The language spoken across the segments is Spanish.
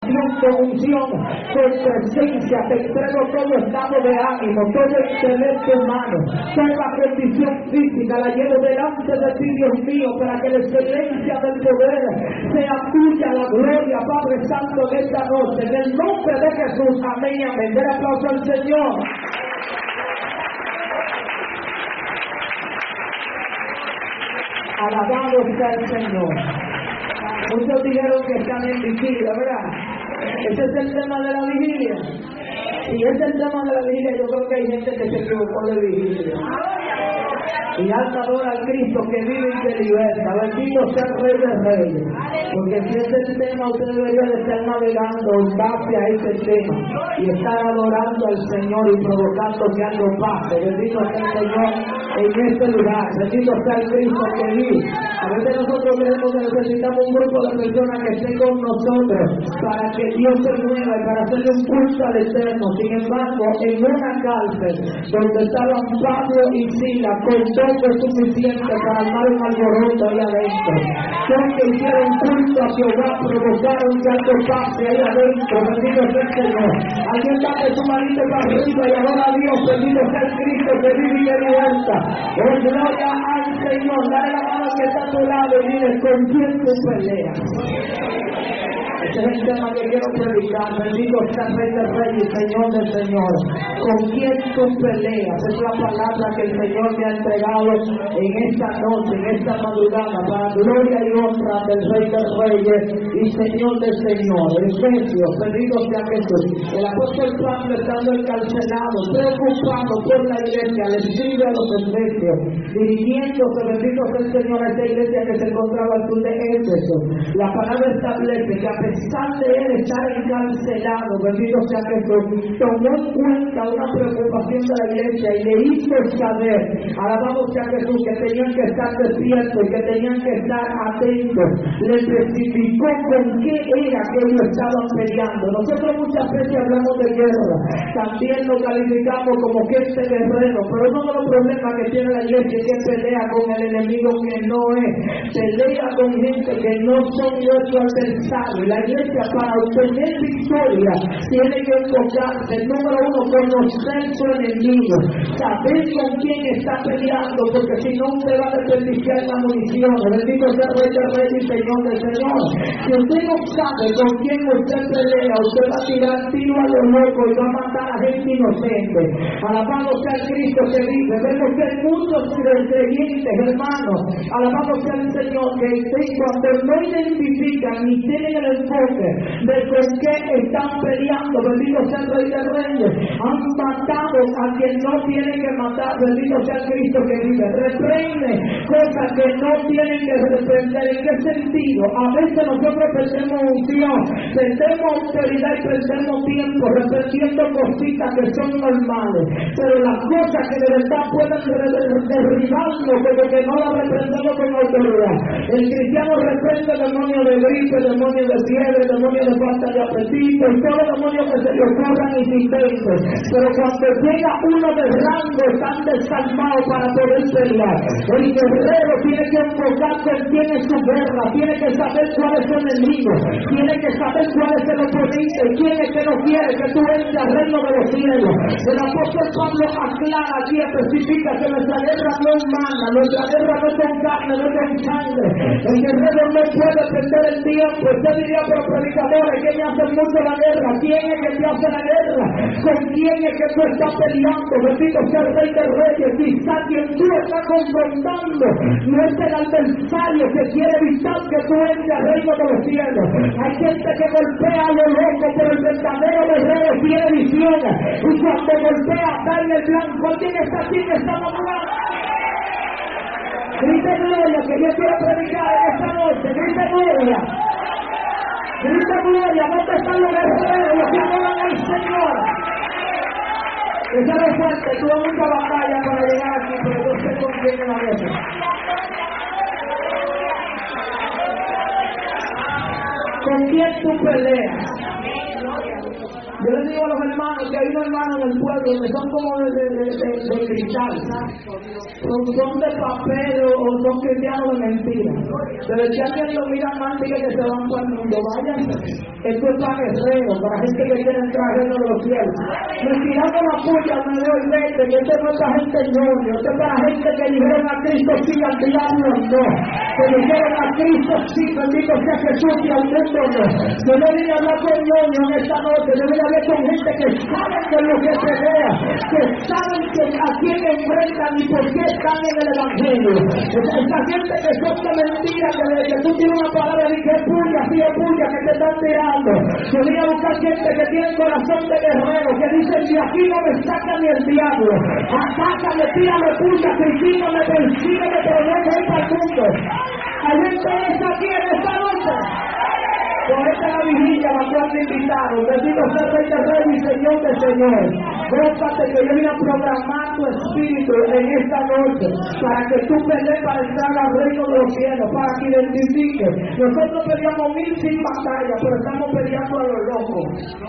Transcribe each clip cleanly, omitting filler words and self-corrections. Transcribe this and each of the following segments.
pasión, con unción, con presencia. Te entrego todo estado de ánimo, todo intelecto humano, toda condición física, la llevo delante de ti, Dios mío, para que la excelencia del poder sea tuya, la gloria, Padre Santo, de esta noche, en el nombre de Jesús, amén, amén. Den aplauso al Señor. Alabado sea el Señor. Muchos dijeron que están en vigilia, ¿verdad? Ese es el tema de la vigilia. Si ese es el tema de la vigilia, yo creo que hay gente que se equivocó de vigilia. Y alta adora al Cristo que vive y que liberta. Bendito sea el Rey de Reyes. Porque si ese es el tema, usted debería de estar navegando en base a ese tema y estar adorando al Señor y provocando que algo pase. Bendito sea el Señor en este lugar. Bendito sea el Cristo que vive. A veces nosotros creemos que necesitamos un grupo de personas que estén con nosotros para que Dios se mueva y para hacerle un culto al Eterno. Sin embargo, en una cárcel donde estaban Pablo y Sila, con todo suficiente para armar un alboroto ahí adentro. Son que hicieron culto a Jehová, provocaron que algo pase ahí adentro. Bendito sea el Señor. Alguien dale su manito para arriba y adora a Dios. Bendito sea el Cristo que vive y que liberta. Oh, gloria al Señor. Dale la mano que está a tu lado y dile: ¿con quién tú peleas? Ese es el tema que quiero predicar. Bendito sea el Rey de Reyes y Señor del Señor. ¿Con quién tú peleas? Es la palabra que el Señor me ha entregado en esta noche, en esta madrugada, para gloria y honra del Rey de Reyes y Señor del Señor. Efesios, bendito sea Jesús. El apóstol Pablo, estando encarcelado, preocupado por la iglesia, le escribe a los efesios, dirigiéndose, bendito sea el Señor, a esta iglesia que se encontraba al sur de Éfeso. La palabra establece que a pesar de él estar encarcelado, bendito sea Jesús, tomó en cuenta una preocupación de la iglesia y le hizo saber, alabado sea Jesús, que tenían que estar despiertos y que tenían que estar atentos. Le especificó con qué era que ellos estaban peleando. Nosotros muchas veces hablamos de guerra, también lo calificamos como gente guerrero, pero uno de los problemas que tiene la iglesia es que pelea con el enemigo que no es, pelea con gente que no son nuestro adversario. La iglesia, para obtener victoria, tiene que enfocarse, número uno, conocer su enemigo, saber con quién está peleando, porque si no usted va a desperdiciar la munición. Bendito sea el Rey de Reyes y Señor del Señor. Si usted no sabe con quién usted pelea, usted va a tirar tiro a los locos y va a matar a gente inocente. Alabado sea el Cristo que vive. Vemos que hay muchos creyentes, hermanos, alabado sea el Señor, que cuando no identifican ni tienen el enfoque de con qué están peleando, bendito sea el Rey de Reyes, han matado a quien no tienen que matar. Bendito sea el Cristo que vive. Reprende cosas que no tienen que reprender. ¿En qué sentido? A veces nosotros perdemos unción, perdemos autoridad y perdemos tiempo reprendiendo cositas que son normales, pero las cosas que de verdad pueden derribarnos, pero que no las reprendemos con autoridad. El cristiano reprende demonios de gripe, demonios de fiebre, demonios de falta de apetito y todos los demonios que se le ocurran y se inventen. Pero cuando llega uno de rango, están desarmados para poder pelear. El guerrero tiene que enfocarse en quién es su guerra, tiene que saber cuál es su enemigo, tiene que saber cuál es el oponente, quién es que no quiere que tú entres al reino de los cielos. El apóstol Pablo aclara aquí, especifica que nuestra guerra no es humana, nuestra guerra no es con carne, no es con sangre. El guerrero no puede perder el tiempo. Usted diría, pero predicadores, ¿quién me hace mucho la guerra? ¿Quién es que te hace la guerra? ¿Con quién es que tú estás peleando? Bendito sea el Rey de Reyes. Quizá quien tú estás confrontando no es el adversario que quiere evitar que tú entres al reino de los cielos. Hay gente que golpea a lo loco, pero el verdadero guerrero tiene visiones. Y cuando golpea, da en el blanco. ¿Quién está aquí que está hablando? Grite gloria, que yo quiero predicar en esta noche. Grite gloria. Grite gloria. ¿Dónde están los guerreros, los que adoran al Señor? Esa es fuerte. Tuve mucha batalla para llegar aquí, pero yo sé con quién me la mesa. ¿Con quién tú peleas? Yo les digo a los hermanos que hay unos hermanos en el pueblo que son como de cristal, son de papel o son cristianos de mentira. Pero si alguien lo mira mal, dice que se van para el mundo. Váyanse. Esto es para guerreros, para gente que quiere entrar al reino de los cielos. Me tiraron la puya, me doy vete, que esto no es para gente ñoño, esto es para gente que dijeron a Cristo sí, al diablo no. Que dijeron a Cristo sí, bendito sea Jesús, y al mundo no. Yo no vine a hablar con ñoño en esta noche, yo vine a hablar con gente que saben de lo que se vea, que saben que a quién enfrentan y por qué están en el Evangelio. Esa gente que son de mentira, que tú tienes una palabra y que es puya, sí es puya, que te están tirando. Yo vine a buscar gente que tiene corazón de guerrero, que dicen, de aquí no me saca ni el diablo. Atácame, tírame puya, critícame, persígueme, pero no voy para el mundo. Hay gente esa aquí en esta noche. Por esta la vigilia, la cual te invitaron. Bendito sea Rey de Rey y Señor de Señor. Gózate que yo vine a programar tu espíritu en esta noche para que tú pelees para entrar al reino de los cielos, para que identifiques. Nosotros peleamos 1000 sin batalla, pero estamos peleando a los locos.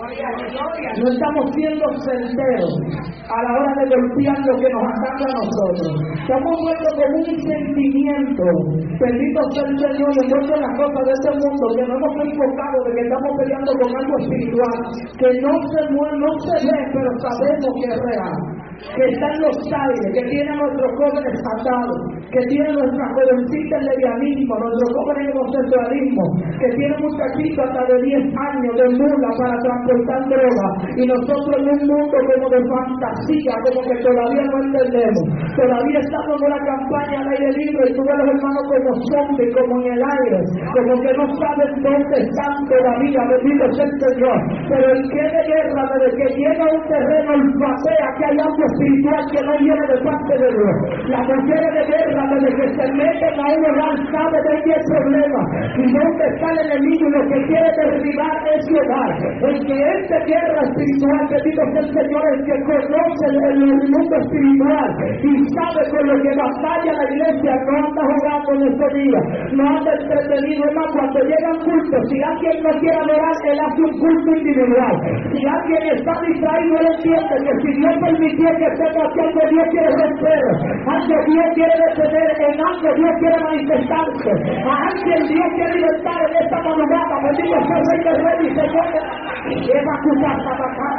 No estamos siendo certeros a la hora de golpear lo que nos ataca a nosotros. Estamos vueltos con un sentimiento. Bendito sea el Señor, y envuelto en las cosas de este mundo, que no hemos enfocado de que estamos peleando con algo espiritual, que no se mueve, no se ve, pero sabemos que es real, que está en los aires, que tiene a nuestros jóvenes atados, que tiene nuestra jovencita en levianismo, nuestros jóvenes en homosexualismo, que tiene muchachitos hasta de 10 años de mula para transportar droga, y nosotros en un mundo como de fantasía, como que todavía no entendemos. Todavía estamos en una campaña al aire libre y tú ves a los hermanos como zombies, como en el aire, como que no saben dónde están todavía, bendito sea el Señor. Pero el que de guerra, desde que llega a un terreno, olfatea que hay algo espiritual que no viene de parte de Dios. Las mujeres de guerra, desde que se meten a un hogar, sabe de qué problema y dónde está el enemigo, y lo que quiere derribar es su hogar. El que es de guerra espiritual, bendito sea el Señor, el que conoce el mundo espiritual y sabe con lo que batalla la iglesia, no anda jugando en estos días, no anda entretenido. Es más, cuando llegan cultos, si alguien no quiere adorar, él hace un culto individual. Si alguien está distraído, él entiende que si Dios permitió que estemos aquí, algo Dios quiere romper, algo Dios quiere detener, en algo Dios quiere manifestarse, a alguien Dios quiere libertar en esta madrugada. Bendito sea el Rey de Reyes y Señor de la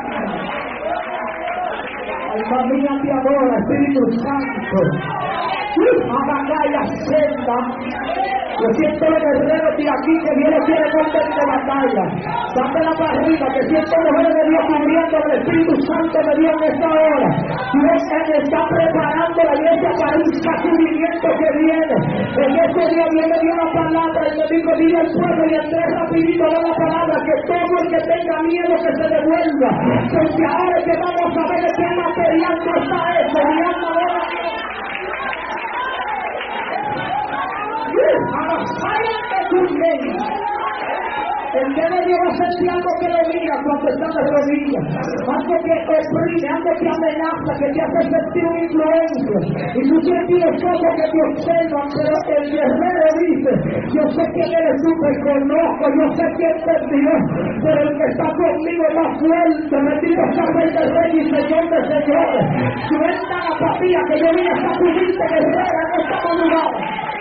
alma mía te adora, Espíritu Santo. Abagaya senda. Yo siento los guerreros de aquí que Dios quiere cortar de batalla. Dátela para arriba, que siento mujeres de Dios cubriendo el Espíritu Santo de Dios en esta hora. Dios está preparando la iglesia para un sacudimiento que viene. En este día Dios me dio una palabra y me dijo, dile al pueblo, y entré rapidito a la palabra, que todo el que tenga miedo que se devuelva. Porque ahora es que vamos a ver de qué material no está eso. Mirando ahora. El que de Dios va a sentir algo que lo mira cuando está de rodillas, algo que oprime, algo que amenaza, que te hace sentir una influencia, y tú sientes los ojos que te observan, pero el guerrero dice, yo sé quién eres tú, te conozco, yo sé quién es Dios, pero el que está conmigo es más fuerte. Bendito sea el Rey de Reyes y Señor de Señores. Suelta la apatía, que yo vine a sacudirte, guerrera, en esta madrugada.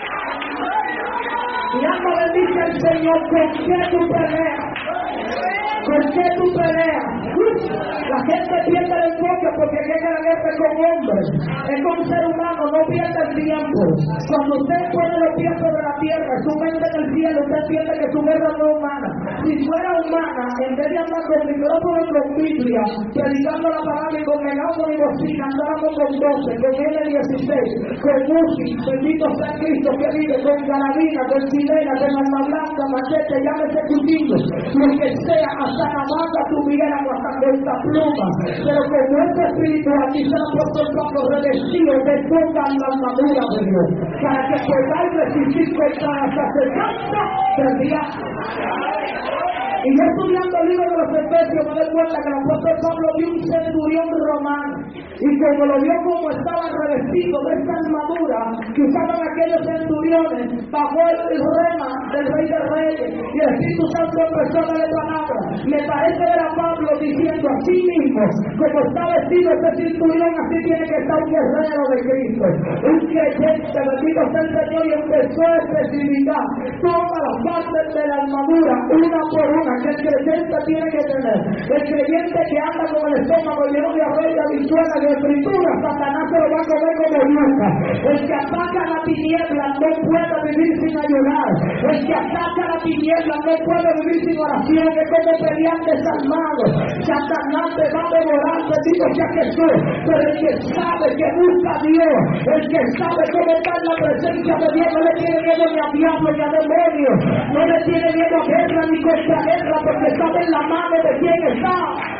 Y alma bendice al Señor. ¿Con qué tú peleas? ¿Con qué tú peleas? La gente pierde el enfoque porque llega la guerra con hombres. Es con un ser humano, no pierde el tiempo. Cuando usted pone los pies sobre la tierra, su mente en el cielo, usted entiende que su guerra no es humana. Si fuera humana, en vez de andar con micrófono y con Biblia, predicando la palabra y con megáfono y bocina, andábamos con 12, con N16, con música, bendito sea Cristo que vive, con carabina, con sirena, con arma blanca, machete, llámese cuchillo, lo que sea, hasta la mata tuviera o hasta cuenta pluma. Pero como es espiritual, dice el apóstol Pablo, revestido de toda la armadura de Dios, para que podáis resistir contra las acechanzas del día. Y yo estudiando el libro de los Efesios me doy cuenta que el apóstol Pablo vio un centurión romano y cuando lo vio como estaba revestido de esta armadura que usaban aquellos centuriones bajo el rema del Rey de Reyes y el Espíritu Santo empezó a darle palabra. Me parece ver a Pablo diciendo así mismo, como está vestido este centurión, así tiene que estar un guerrero de Cristo, un creyente, bendito sea el Señor, y empezó a especificar todas las partes de la armadura, una por una, que el creyente tiene que tener. El creyente que anda con el estómago lleno de arroz, de habichuelas, de fritura, Satanás se lo va a comer como nunca. El que ataca la tiniebla no puede vivir sin ayunar. El que ataca la tiniebla no puede vivir sin oración. Es como pelear desarmado. Satanás te va a devorar, bendito sea Jesús. Pero el que sabe que busca a Dios, el que sabe cómo está en la presencia de Dios, no le tiene miedo ni a diablo ni a demonios, no le tiene miedo a guerra ni contra guerra, porque sabe en la mano de quién está.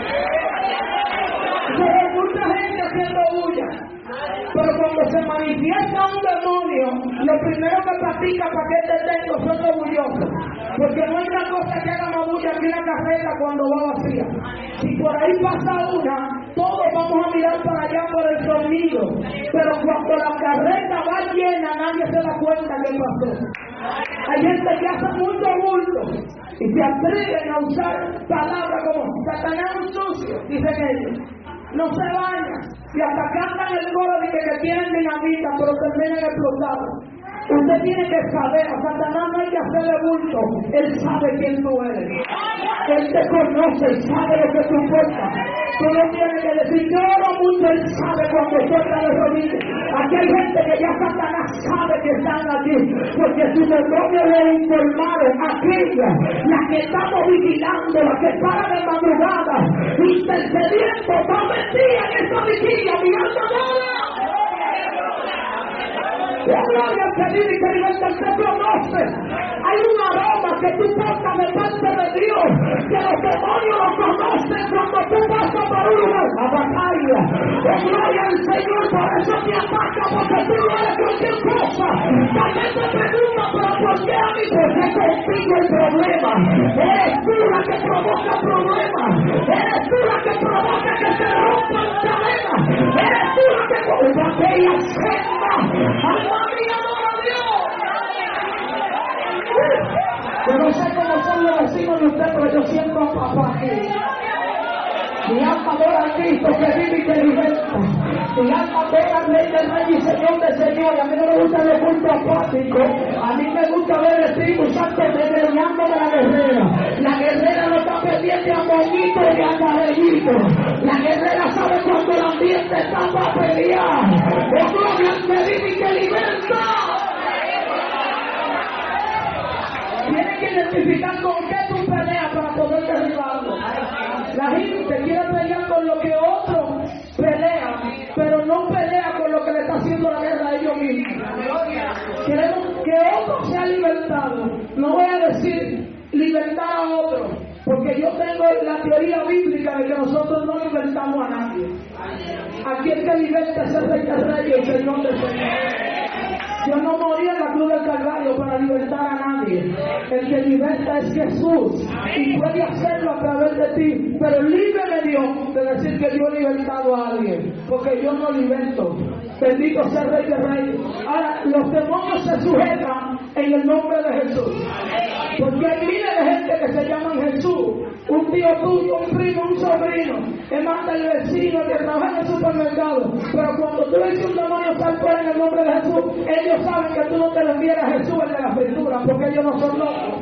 Pero mucha gente haciendo bulla. Pero cuando se manifiesta un demonio, lo primero que practica para que te tengo son orgullosos. Porque no hay una cosa que haga más bulla que una carreta cuando va vacía. Si por ahí pasa una, todos vamos a mirar para allá por el sonido. Pero cuando la carreta va llena, nadie se da cuenta que pasó. Hay gente que hace mucho bulto y se atreven a usar palabras como Satanás un sucio, dicen ellos. No se bañan y hasta cantan el coro de que tienen dinamita, pero terminan explotados. Usted tiene que saber, a Satanás no hay que hacerle bulto, él sabe quién tú eres. Él te conoce y sabe lo que tú portas. Tú no tienes que decir, yo oro mucho, él sabe cuando suelta de rodillas. Aquí hay gente que ya Satanás sabe que están aquí, porque sus demonios le informaron aquella, la que estamos vigilando, la que para de madrugada, intercediendo, va metida en esta vigilia, mirando nada. La gloria que vive y que liberta te conoce. Hay un aroma que tú portas de parte de Dios, que los demonios lo conocen cuando tú pasas por un lugar a batalla. Gloria al Señor, por eso te ataca, porque tú no eres cualquier cosa. También te pregunta, pero ¿por qué a mí? Porque contigo el problema. Eres tú la que provoca problemas. Eres tú la que provoca que se rompan cadenas. Eres tú la que provoca aquella senda. Yo no sé cómo son los vecinos de usted, pero yo siento a papá aquí. Mi alma adora a Cristo que vive y que liberta. Mi alma adora al Rey del Rey y Señor de Señor. A mí no me gusta el culto apático. A mí me gusta ver el Espíritu Santo desgreñando de la guerrera. La guerrera no está pendiente a moñito ni a cabellito. La guerrera sabe cuando el ambiente está para pelear. Es gloria al que vive y que liberta. Tienes que identificar con qué tú peleas para poder derribarlo. La gente quiere pelear con lo que otro pelea, pero no pelea con lo que le está haciendo la guerra a ellos mismos. Queremos que otro sea libertado. No voy a decir libertar a otro, porque yo tengo la teoría bíblica de que nosotros no libertamos a nadie. Aquí el que liberta es el Rey de Reyes y el Señor de Señores. Yo no morí en la cruz del Calvario para libertar a nadie. El que liberta es Jesús y puede hacerlo a través de ti. Pero líbreme Dios de decir que yo he libertado a alguien, porque yo no liberto. Bendito sea el Rey de Reyes. Ahora, los demonios se sujetan en el nombre de Jesús, porque hay miles de gente que se llaman Jesús. Un tío tuyo, un primo, un sobrino, es más del vecino que trabaja en el supermercado. Pero cuando tú le dices un demonio sal fuera en el nombre de Jesús, ellos saben que tú no te lo envías a Jesús el de la fritura, porque ellos no son locos.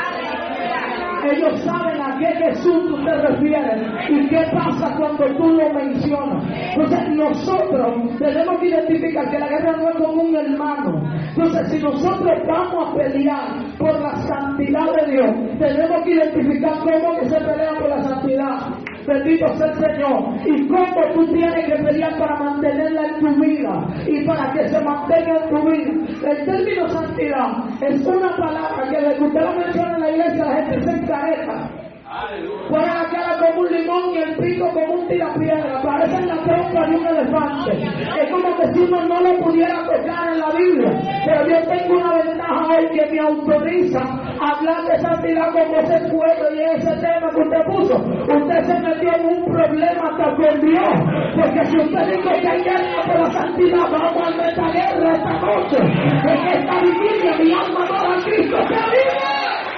Ellos saben a qué Jesús tú te refieres y qué pasa cuando tú lo mencionas. Entonces nosotros tenemos que identificar que la guerra no es con un hermano. Entonces si nosotros vamos a pelear por la santidad de Dios, tenemos que identificar cómo que se pelea por la santidad. Bendito sea el Señor. Y cómo tú tienes que pelear para mantenerla en tu vida y para que se mantenga en tu vida. El término santidad es una palabra que desde que usted lo menciona en la iglesia la gente se encareta. Ponen la cara como un limón aguijón y el pico como un tirapiedra, parecen la trompa de un elefante. Es como que si uno no lo pudiera tocar en la Biblia. Pero yo tengo una ventaja hoy que me autoriza a hablar de santidad como ese pueblo y ese tema que usted puso. Usted se metió en un problema hasta con Dios. Porque si usted dice que hay guerra por la santidad, vamos a meter guerra esta noche. En esta vigilia mi alma adora a Cristo que vive.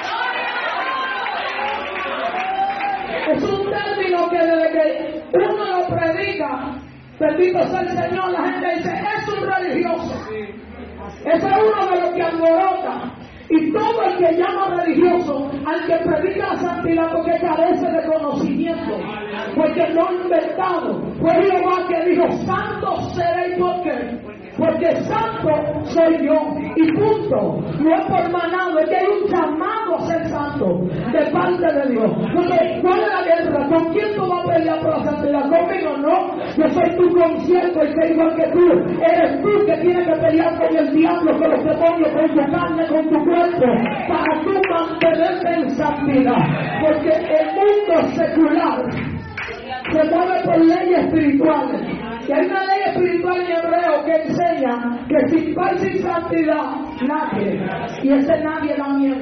Es un término que desde que uno lo predica, bendito sea el Señor, la gente dice, es un religioso. Ese es uno de los que alborota. Y todo el que llama religioso al que predica la santidad porque carece de conocimiento, porque no ha inventado. Fue Jehová que dijo, santo seréis. ¿Por qué? Porque santo soy yo y punto. No es por manado, es que hay un llamado a ser santo de parte de Dios. Entonces, ¿cuál es la guerra? ¿Con quién tú vas a pelear por la santidad? ¿Conmigo? No. Yo soy tu concierto y que igual que tú. Eres tú que tienes que pelear con el diablo, con los demonios, con tu carne, con tu cuerpo, para tú mantenerte en santidad. Porque el mundo secular se mueve por leyes espirituales. Y hay una ley espiritual en hebreo que enseña que sin paz y sin santidad, nadie. Y ese nadie da miedo.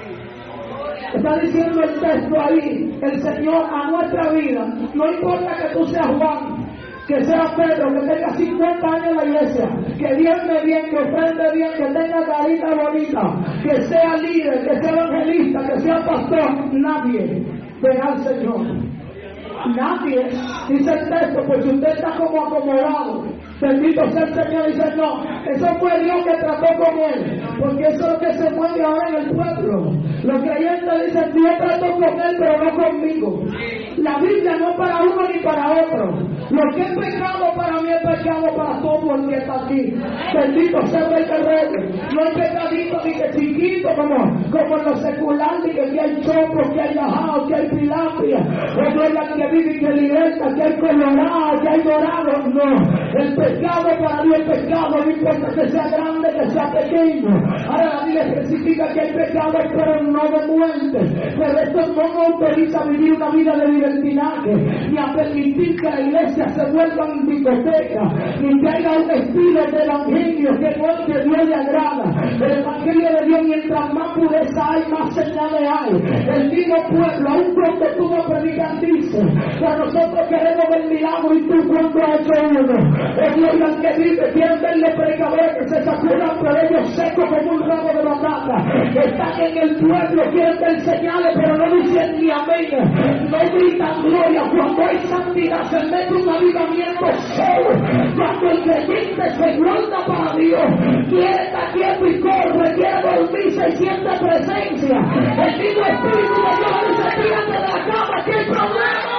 Está diciendo el texto ahí, el Señor a nuestra vida. No importa que tú seas Juan, que sea Pedro, que tenga 50 años en la iglesia, que diezme bien, que ofrende bien, que tenga carita bonita, que sea líder, que sea evangelista, que sea pastor. Nadie verá al Señor. Nadie, dice el texto, pues si usted está como acomodado, bendito sea el Señor, dice no, eso fue Dios que trató con él, porque eso es lo que se mueve ahora en el pueblo. Los creyentes dicen Dios trató con él, pero no conmigo. La Biblia no es para uno ni para otro. Lo que es pecado para mí es pecado para todo el que está aquí. Bendito sea el Rey. No hay pecadito ni que chiquito como en lo secular, ni que hay chopos, que hay ajao, que hay tilapia, o no hay la que vive y que liberta, que hay colorado, que hay dorado. No, el pecado para Dios es pecado, no importa que sea grande, que sea pequeño. Ahora la Biblia especifica que hay pecado, pero no de muerte. Pero esto no nos autoriza a vivir una vida de libertinaje, ni a permitir que la iglesia se vuelva en discoteca, ni que haya un estilo de evangelio que no es que Dios le agrada. El evangelio de Dios, mientras más pureza hay, más señales hay. El mismo pueblo, aun cuando tú no predicas, dice, pero nosotros queremos ver milagro y tú cuando has hecho uno. Es gloria al que vive, quieren verle predicadores que se sacudan por ellos secos como un ramo de batata. Están en el pueblo, quieren ver señales, pero no dicen ni amén. No gritan gloria. Cuando hay santidad se mete un avivamiento solo. Cuando el creyente se guarda para Dios, quiere estar quieto y corre, quiere dormirse y siente presencia. El mismo Espíritu de Dios dice, tírate de la cama, que hay problema.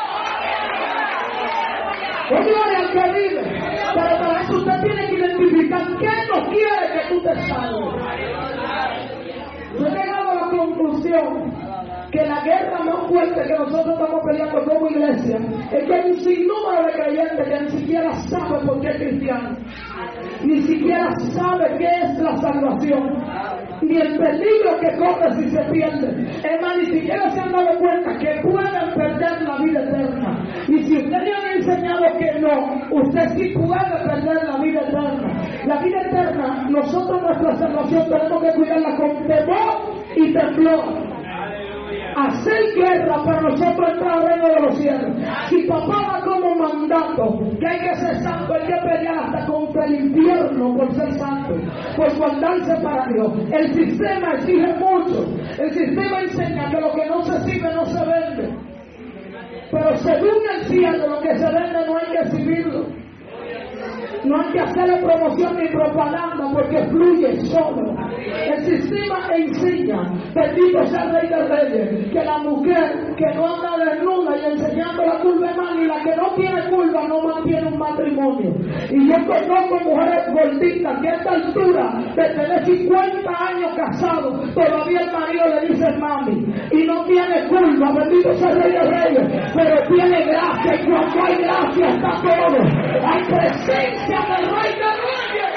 ¡Oh, gloria al que vive! Pero para eso usted tiene que identificar qué no quiere que tú te salves. Yo he llegado a la conclusión que la guerra más fuerte que nosotros estamos peleando como iglesia es que hay un sinnúmero de creyentes que ni siquiera saben por qué es cristiano, ni siquiera sabe qué es la salvación, ni el peligro que corre si se pierde. Es más, ni siquiera se han dado cuenta que pueden perder la vida eterna. Y si usted le han enseñado que no, usted sí puede perder la vida eterna. La vida eterna, nosotros nuestra salvación tenemos que cuidarla con temor y temblor. Hacer guerra para nosotros entrar al reino de los cielos. Si papá da como mandato que hay que ser santo, hay que pelear hasta contra el infierno por ser santo, por guardarse para Dios. El sistema exige mucho. El sistema enseña que lo que no se sirve no se vende. Pero según el cielo, lo que se vende no hay que exhibirlo. No hay que hacerle promoción ni propaganda porque fluye solo. El sistema enseña, bendito sea el Rey de Reyes, que la mujer que no anda desnuda y enseñando la curva mal, y la que no tiene curva no mantiene un matrimonio. Y yo conozco mujeres gorditas que a esta altura de tener 50 años casados, todavía el marido le dice mami, y no tiene curva, bendito sea el Rey de Reyes, pero tiene gracia, y cuando hay gracia está todo. Hay presencia del Rey de Reyes.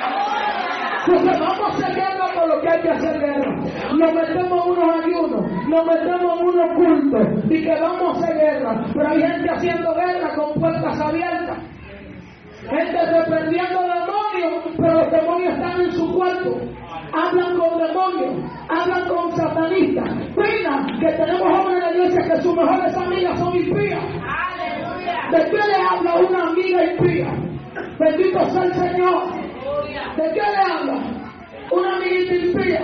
Entonces vamos a hacer guerra por lo que hay que hacer guerra. Nos metemos unos ayunos nos metemos en unos cultos y que vamos a hacer guerra, pero hay gente haciendo guerra con puertas abiertas, gente reprendiendo demonios, pero los demonios están en su cuerpo, hablan con demonios, hablan con satanistas. Pena que tenemos hombres en la iglesia que sus mejores amigas son impías. ¿De qué le habla una amiga impía? Bendito sea el Señor. ¿De qué le habla una amiguita impía?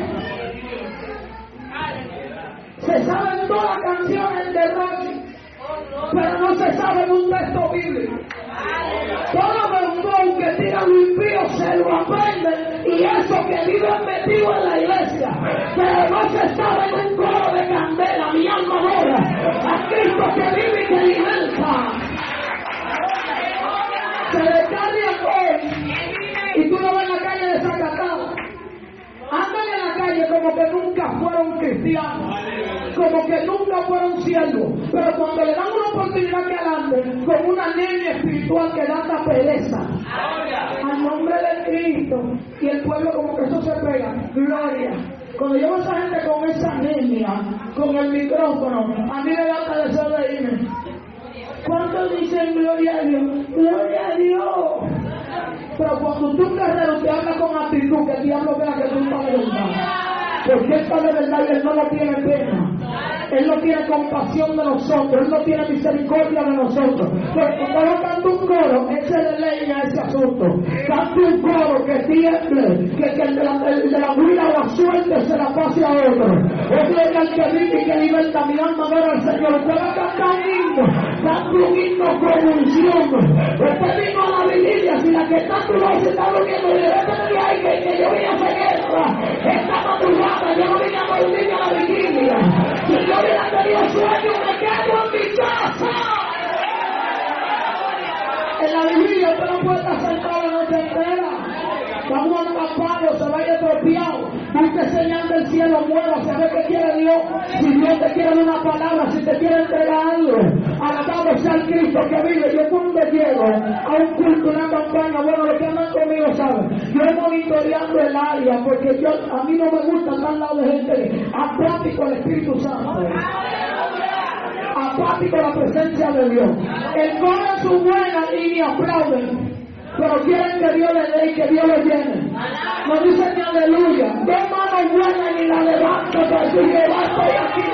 Se saben todas las canciones de rock, pero no se sabe un texto bíblico. Todo vergón que tira lo impío se lo aprenden, y eso que viven metido en la iglesia, pero no se sabe un coro de candela. Mi alma adora a Cristo que vive y que liberta. Se descargan hoy y tú lo ves en la calle desacatado. Andan en la calle como que nunca fueron cristianos, como que nunca fueron siervos, pero cuando le dan una oportunidad que adelante, como una niña espiritual que da hasta pereza. Al nombre de Cristo, y el pueblo como que eso se pega. Gloria. Cuando yo veo a esa gente con esa niña, con el micrófono, a mí me da hasta deseo de irme. ¿Cuántos dicen gloria a Dios? ¡Gloria a Dios! Pero cuando tú guerrero te hablas con actitud, que el diablo vea que tú estás de verdad. Porque él está de verdad y él no lo tiene pena. Él no tiene compasión de nosotros, él no tiene misericordia de nosotros. Pero cuando yo canto un coro, él se le leña ese asunto. Canto un coro que tiemble, que el de la huida o la suerte se la pase a otro. Es el que vive y que liberta mi alma, adora al Señor. Usted va a cantar un himno con unción. Usted vino a la vigilia, si la que está a tu lado se está durmiendo, y debe de ahí que yo vine a hacer guerra. Esta madrugada yo no vine a dormir a la vigilia. Si yo hubiera tenido sueño, me quedo en mi casa. En la vigilia usted no puede estar sentado la noche entera. Vamos a escapar, se vaya atropiado. Busque señal del cielo, muévase a ver qué quiere Dios. Si Dios te quiere dar una palabra, si te quiere entregar algo, alabado sea el Cristo que vive. Yo cuando llego a un culto, una campaña, bueno, los que andan conmigo saben, yo monitoreando el área, porque a mí no me gusta estar al lado de gente apático al Espíritu Santo, apático a la presencia de Dios. El comen su buena y ni aplauden, pero quieren que Dios le dé y que Dios le llene. No dicen ni aleluya. Dos manos buenas y la levanto, pero si levanto y aquí.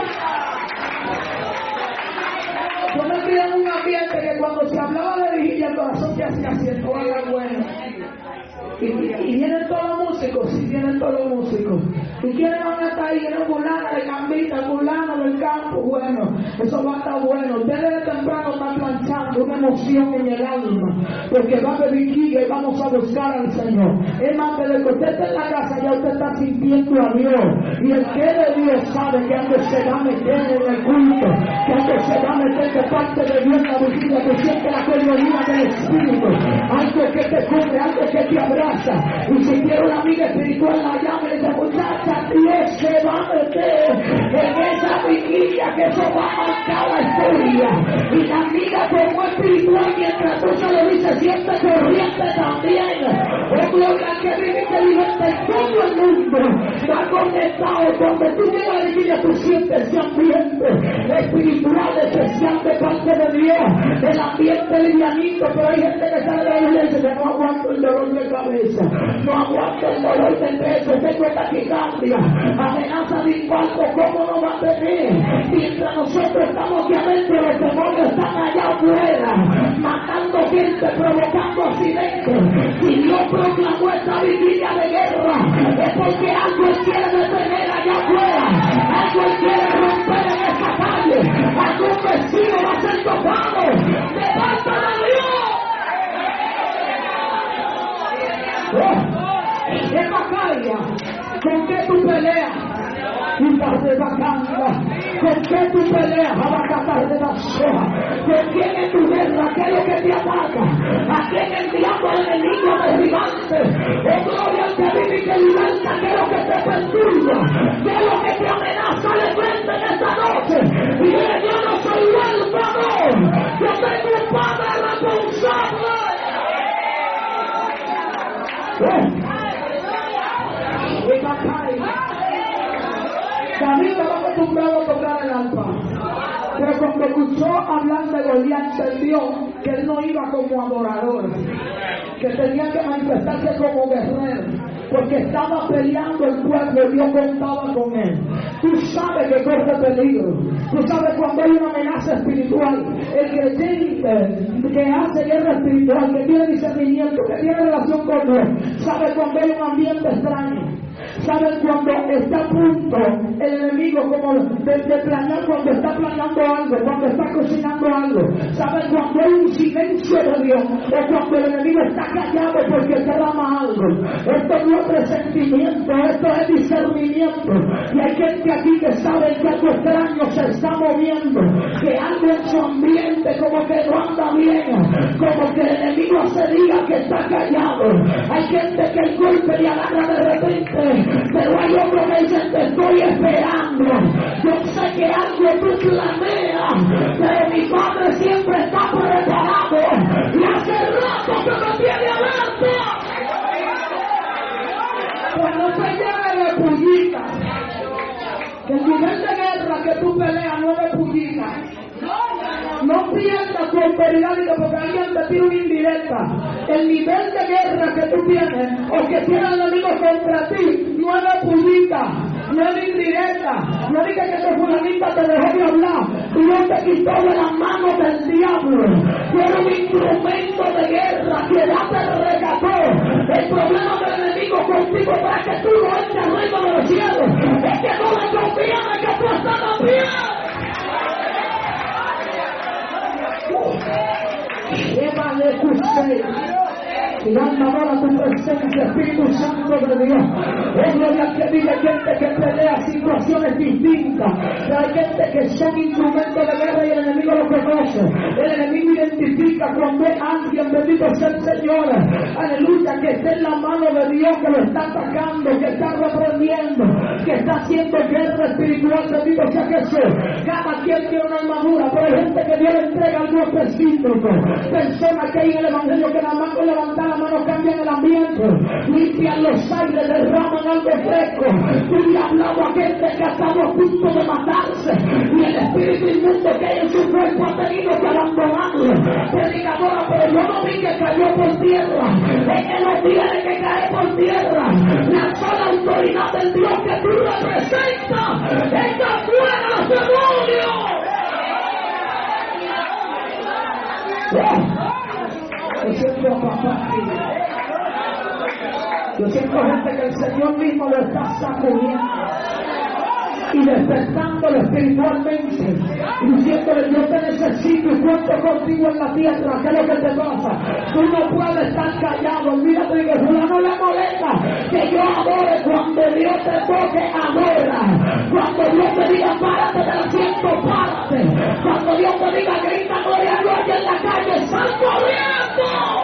Yo me crié en un ambiente que cuando se hablaba de vigilia el corazón te hacía así, todo era bueno. Y vienen todos los músicos, sí, vienen todos los músicos. ¿Y quiénes van a estar ahí? Vienen fulana de Cambita, fulana del campo. Bueno, eso va a estar bueno. Usted desde temprano está planchando una emoción en el alma, porque va a haber vigilia y vamos a buscar al Señor. Es más, desde que usted está en la casa ya usted está sintiendo a Dios. Y el que de Dios sabe que antes se va a meter en el culto, que antes se va a meter de parte de Dios en la vigilia, que siente la comunidad del Espíritu, algo que te cubre, algo que te abraza. Y si quiero una amiga espiritual, la llama y dice, muchacha, Dios se va a meter en esa vigilia, que eso va a marcar la historia. Y la amiga como espiritual, mientras tú se lo dices, siente corriente también. Oh, gloria al que vive y que liberta en todo el mundo. Está conectado. Cuando tú llegas a la vigilia, tú sientes ese ambiente espiritual especial de parte de Dios. El ambiente livianito, pero hay gente que sale de la iglesia y dice, no aguanto el dolor de cabeza, no aguanto el dolor de pecho, tengo taquicardia, amenaza de infarto, ¿cómo no va a tener? Mientras nosotros estamos aquí adentro, los demonios están allá afuera, matando gente, provocando accidentes. Si Dios proclamó esta vigilia de guerra, es porque algo Él quiere detener allá afuera, algo Él quiere romper en esta calle, algún vecino va a ser tocado de parte de Dios. ¡Qué bacalla! ¿Con qué tú peleas? Y de bacanga. ¿Con qué tú peleas? Abacatar de la soja. ¿Con quién es tu guerra? ¿Qué es lo que te ataca? ¿A quién el diablo enemigo derribante? ¡Oh, gloria al que vive y que liberta! ¿Qué es lo que te perturba? ¿Qué es lo que te amenaza de frente en esta noche? Y dile, yo no soy huérfano. Yo tengo un padre responsable. David estaba acostumbrado a tocar Pero cuando escuchó hablar de Goliat, entendió que él no iba como adorador, que tenía que manifestarse como guerrero, porque estaba peleando el pueblo y Dios contaba con él. Tú sabes que corre peligro, tú sabes cuando hay una amenaza espiritual. El creyente que hace guerra espiritual, que tiene discernimiento, que tiene relación con Dios, sabe cuando hay un ambiente extraño. ¿Saben cuando está a punto el enemigo como de planear, cuando está planeando algo, cuando está cocinando algo? ¿Saben cuando hay un silencio de Dios o cuando el enemigo está callado porque trama algo? Esto no es presentimiento, esto es discernimiento. Y hay gente aquí que sabe que algo extraño se está moviendo, que algo en su ambiente como que no anda bien, como que el enemigo hace días que está callado. Hay gente que el golpe le agarra de repente, pero hay otros que dicen: te estoy esperando. Yo sé que algo tú planeas, pero mi Padre siempre está preparado y hace rato que me tiene alerta. Cuando se lleve de pullita, que el nivel de guerra que tú peleas no es de pullita. No pierdas tu autoridad porque alguien te tira una indirecta. El nivel de guerra que tú tienes o que tiene el enemigo contra ti no es de pullita, no es de indirecta. No digas que tu fulanita te dejó de hablar. Dios te quitó de las manos del diablo. Fue un instrumento de guerra que ya te rescató. El problema del enemigo contigo para que tú no entres arriba de los cielos es que no le conviene que tú estás a pie. Llévale tu fe. Y anda ahora tu presencia, Espíritu Santo de Dios. Es gloria que vive gente que pelea situaciones distintas. Hay gente que son instrumentos de guerra y el enemigo lo conoce. El enemigo identifica cuando es alguien, bendito sea el Señor, aleluya, que está en la mano de Dios, que lo está atacando, que está reprendiendo, que está haciendo guerra espiritual, bendito sea Jesús. Cada quien tiene una armadura, pero hay gente que Dios le entrega algo específico. Personas que hay en el Evangelio que nada más con levantar la mano cambian el ambiente, limpian los aires, derraman algo fresco. Tú le has hablado a gente que ha estado a punto de matarse y el espíritu inmundo que hay en su cuerpo ha tenido que abandonarlo. Predicadora, pero yo no vi que cayó por tierra, es que no tiene que caer por tierra. La sola autoridad del Dios que tú representas está fuera de los demonios. Yo siento papá, yo siento gente que el Señor mismo lo está sacudiendo y despertándolo espiritualmente y diciéndole: yo te necesito y cuento contigo en la tierra. ¿Qué es lo que te pasa? Tú no puedes estar callado. Olvídate de que fulano le molesta que yo adore. Cuando Dios te toque, adora. Cuando Dios te diga párate del asiento, párate. Cuando Dios te diga grita gloria a Dios en la calle, sal corriendo.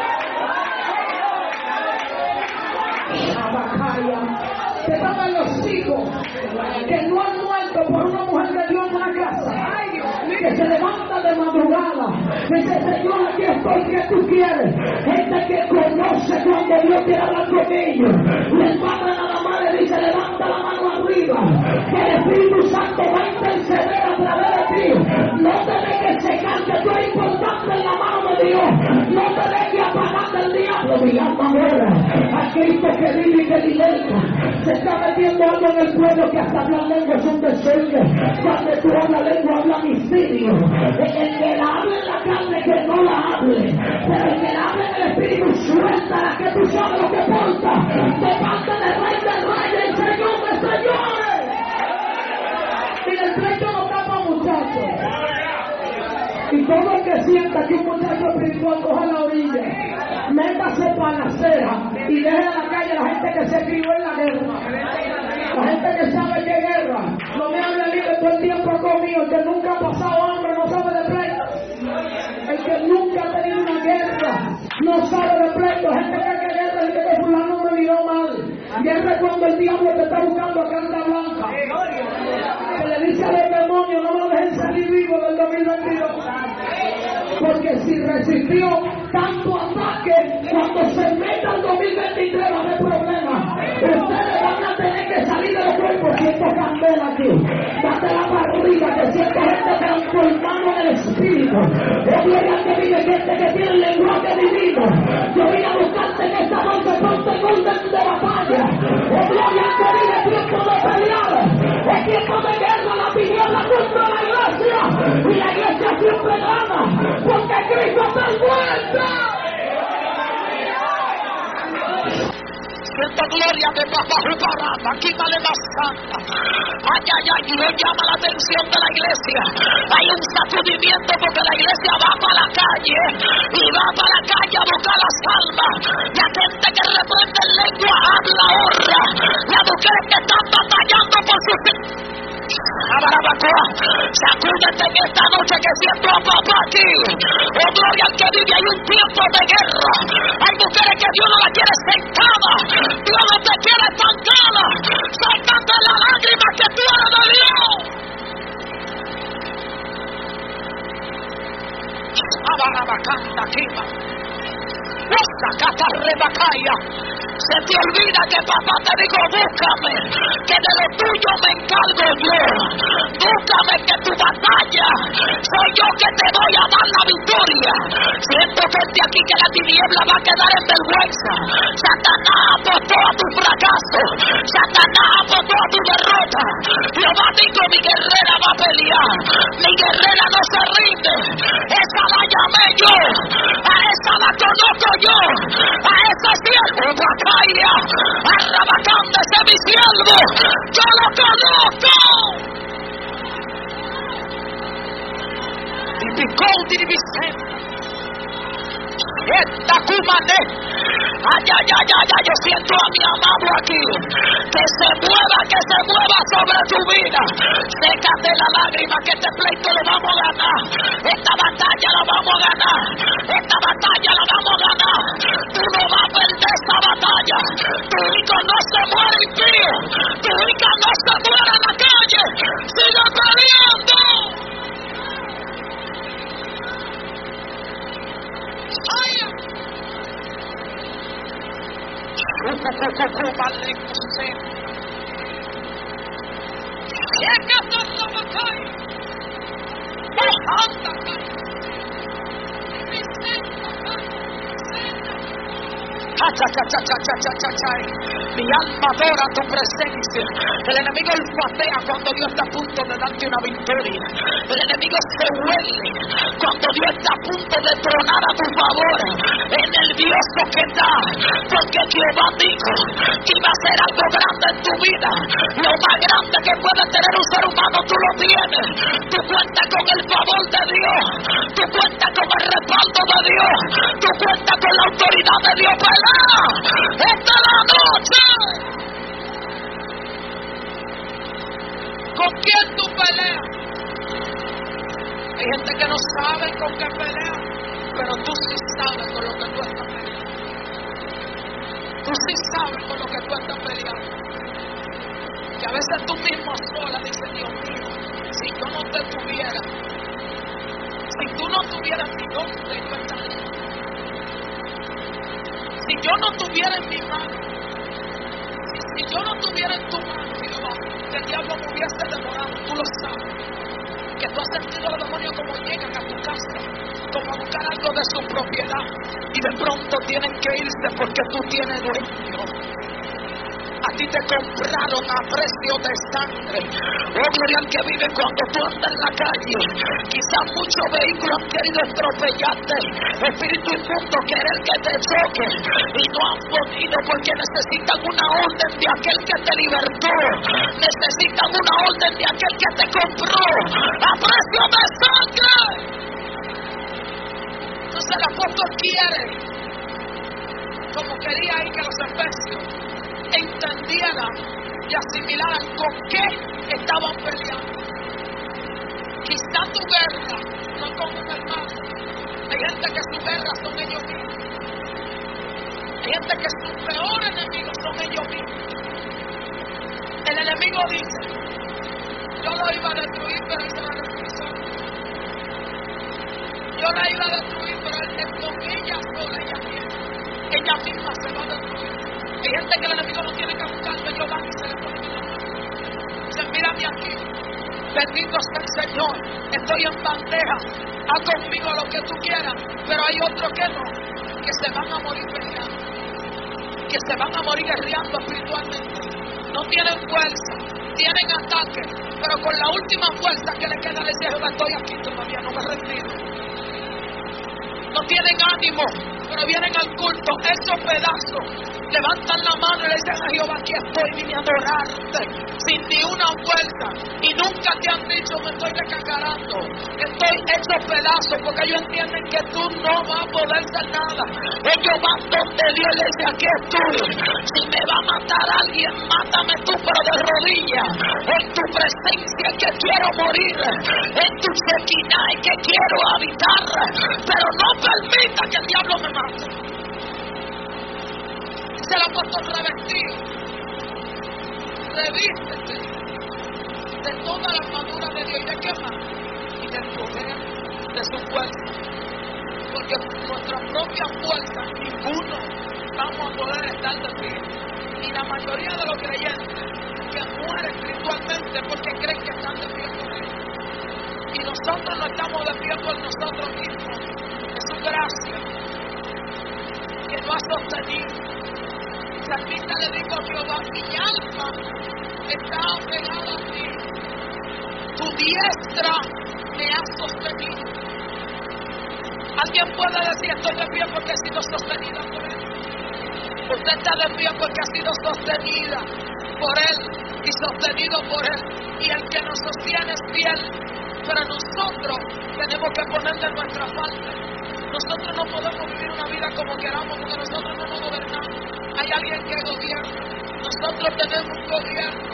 Se pagan los hijos que no han muerto por una mujer de Dios en la casa, que se levanta de madrugada, dice: Señor, aquí estoy, ¿qué tú quieres? Gente que conoce cuando Dios quiere hablar con ellos. Y el padre a la madre dice: levanta la mano arriba, que el Espíritu Santo va a interceder a través de ti. No te dejes secar, que tú eres importante en la mano de Dios. No te dejes apagar del diablo. Mi alma muera a Cristo que vive y que liberta. Se está metiendo algo en el pueblo que hasta hablar lengua es un deseo. Cuando tú hablas lengua, habla misterio. El que la hable en la carne, que no la hable. Pero el que la hable en el Espíritu, suéltala, que tú sabes lo que porta. De parte del Rey del Rey, del Señor de Señores. Y el pleito no tapa muchachos. Y todo el que sienta que un muchacho espiritual coja la orilla, métase para la acera y deje en la calle a la gente que se crió en la guerra. La gente que sabe qué guerra. No me hable libre todo el tiempo conmigo. El que nunca ha pasado hambre no sabe de pleito. El que nunca ha tenido una guerra no sabe de pleito. Gente que hace guerra y que fulano me miró mal. Guerra es cuando el diablo te está buscando a carta blanca. Que le dice al demonio: no lo dejen salir vivo del 2022. Porque si resistió tanto ataque, cuando se meta al 2023 va a haber problemas. Ustedes van a tener que salir del cuerpo. Siento candela aquí. Date la parrilla, que siento gente divino. Oh, gloria al que vive, gente que tiene el lenguaje divino. Yo vine a buscarte en esta noche, ponte en orden de batalla. Oh, gloria al que vive, tiempo de pelear. Es tiempo de guerra, la tiniebla contra la iglesia. Y la iglesia siempre gana, porque Cristo está envuelta. Siento gloria de papá Juparama, aquí vale más santa. Ay, ay, ay, Dios llama la atención de la iglesia. Hay un sacudimiento porque la iglesia va para la calle y va para la calle a buscar las almas. La gente que reprende en lengua habla honra. Las mujeres que están batallando por sus... Sacúdete en esta noche que siento a papá aquí. Oh, gloria al que vive, hay un tiempo de guerra. Hay mujeres que Dios no la quiere sentada. Dios no te quiere estancada. Sácate la lágrima que tú eres de Dios. Abarabacanda, Kima. Se te olvida que papá te dijo búscame, que de lo tuyo me encargo yo. Búscame que tu batalla soy yo que te voy a dar la victoria. Siento gente aquí que la tiniebla va a quedar en vergüenza. Satanás apostó a tu fracaso. Satanás apostó a tu derrota. Jehová dijo mi guerrera va a pelear. Mi guerrera no se rinde. Esa la llamé yo. A esa la conozco yo. A ese siervo Bacaya, Arrabacán de ese mi siervo, yo lo conozco. Y picó de Vicente. Esta Cumané. Ay, ay, ay, ay, ay, yo siento a mi amado aquí. Que se mueva sobre tu vida. Sécate la lágrima que este pleito lo vamos a ganar. Esta batalla la vamos a ganar. Esta batalla la vamos a ganar. Tú no vas a perder esta batalla. Tu hijo no se muere impío. Tu hija no se muere en la calle. Sigue peleando. Mi alma adora tu presencia. El enemigo olfatea cuando Dios está a punto de darte una victoria. El enemigo se huele cuando Dios está a punto de tronar a tu favor. Es nervioso que está, porque Jehová dijo que iba a hacer algo grande en tu vida. Lo más grande que puede tener un ser humano, tú lo tienes. Tú cuentas con el favor de Dios. Tú cuentas con el respaldo de Dios. Tú cuentas con la autoridad de Dios. ¡Pelea! ¡Esta es la noche! ¿Con quién tú peleas? Hay gente que no sabe con qué pelea, pero tú sí sabes con lo que tú estás peleando. Tú sí sabes con lo que tú estás peleando. Que a veces tú mismo sola dices, Dios mío, si yo no te tuviera, si tú no tuvieras mi nombre, yo estaría. Si yo no tuviera en mi mano, si yo no tuviera en tu mano, Jehová, el diablo me hubiese demorado, tú lo sabes. Que tú has sentido los demonios como llegan a tu casa, como a buscar algo de su propiedad, y de pronto tienen que irse porque tú tienes dueño. A ti te compraron a precio de sangre. Oh, gloria al que vive cuando tú andas en la calle. Quizás muchos vehículos han querido atropellarte. Espíritu inmundo querer que te choque. Y no han podido porque necesitan una orden de aquel que te libertó. Necesitan una orden de aquel que te compró a precio de sangre. Entonces el apóstol quiere, como quería ahí que los efesios entendieran y asimilaran con qué estaban peleando. Quizá tu guerra no con un hermano. Hay gente que su guerra son ellos mismos. Hay gente que sus peores enemigos son ellos mismos. El enemigo dice, yo lo iba a destruir, pero él se va a destruir solo. Yo la iba a destruir, pero él con ella sola, ella misma se va a destruir. Hay gente que el enemigo no tiene que buscar, que yo va y se le pone. Dice, mírame aquí. Bendito sea el Señor. Estoy en bandeja. Haz conmigo lo que tú quieras. Pero hay otros que no, que se van a morir peleando, que se van a morir guerreando espiritualmente. No tienen fuerza, tienen ataque, pero con la última fuerza que le queda le dice: Jehová, estoy aquí todavía, no me retiro. No tienen ánimo, pero vienen al culto. Esos pedazos levantan la mano y le dicen a Jehová: aquí estoy, vine a adorarte, sin ni una fuerza. Y nunca te han dicho: me estoy recacarando, estoy hecho pedazos, porque ellos entienden que tú no vas a poder hacer nada. Ellos van donde Dios les dice: aquí estoy. Si me va a matar alguien, mátame tú, pero de rodillas. En tu presencia es que quiero morir, en tu sequina es que quiero habitar, pero no permita que el diablo me mate. Se el apóstol: revestido, revístete de toda la armadura de Dios. ¿Y de qué más? Y del poder de su fuerza. Porque por nuestra propia fuerza ninguno vamos a poder estar de pie. Y la mayoría de los creyentes que mueren espiritualmente porque creen que están de pie con Él. Y nosotros no estamos de pie por nosotros mismos. Es su gracia que nos ha sostenido. El salmista le dijo a Jehová: mi alma está apegada a ti, tu diestra me ha sostenido. Alguien puede decir: estoy de pie porque he sido sostenida por Él. Usted está de pie porque ha sido sostenida por Él y sostenido por Él. Y el que nos sostiene es fiel. Pero nosotros tenemos que poner de nuestra parte. Nosotros no podemos vivir una vida como queramos, porque nosotros no nos gobernamos. Hay alguien que gobierna. Nosotros tenemos un gobierno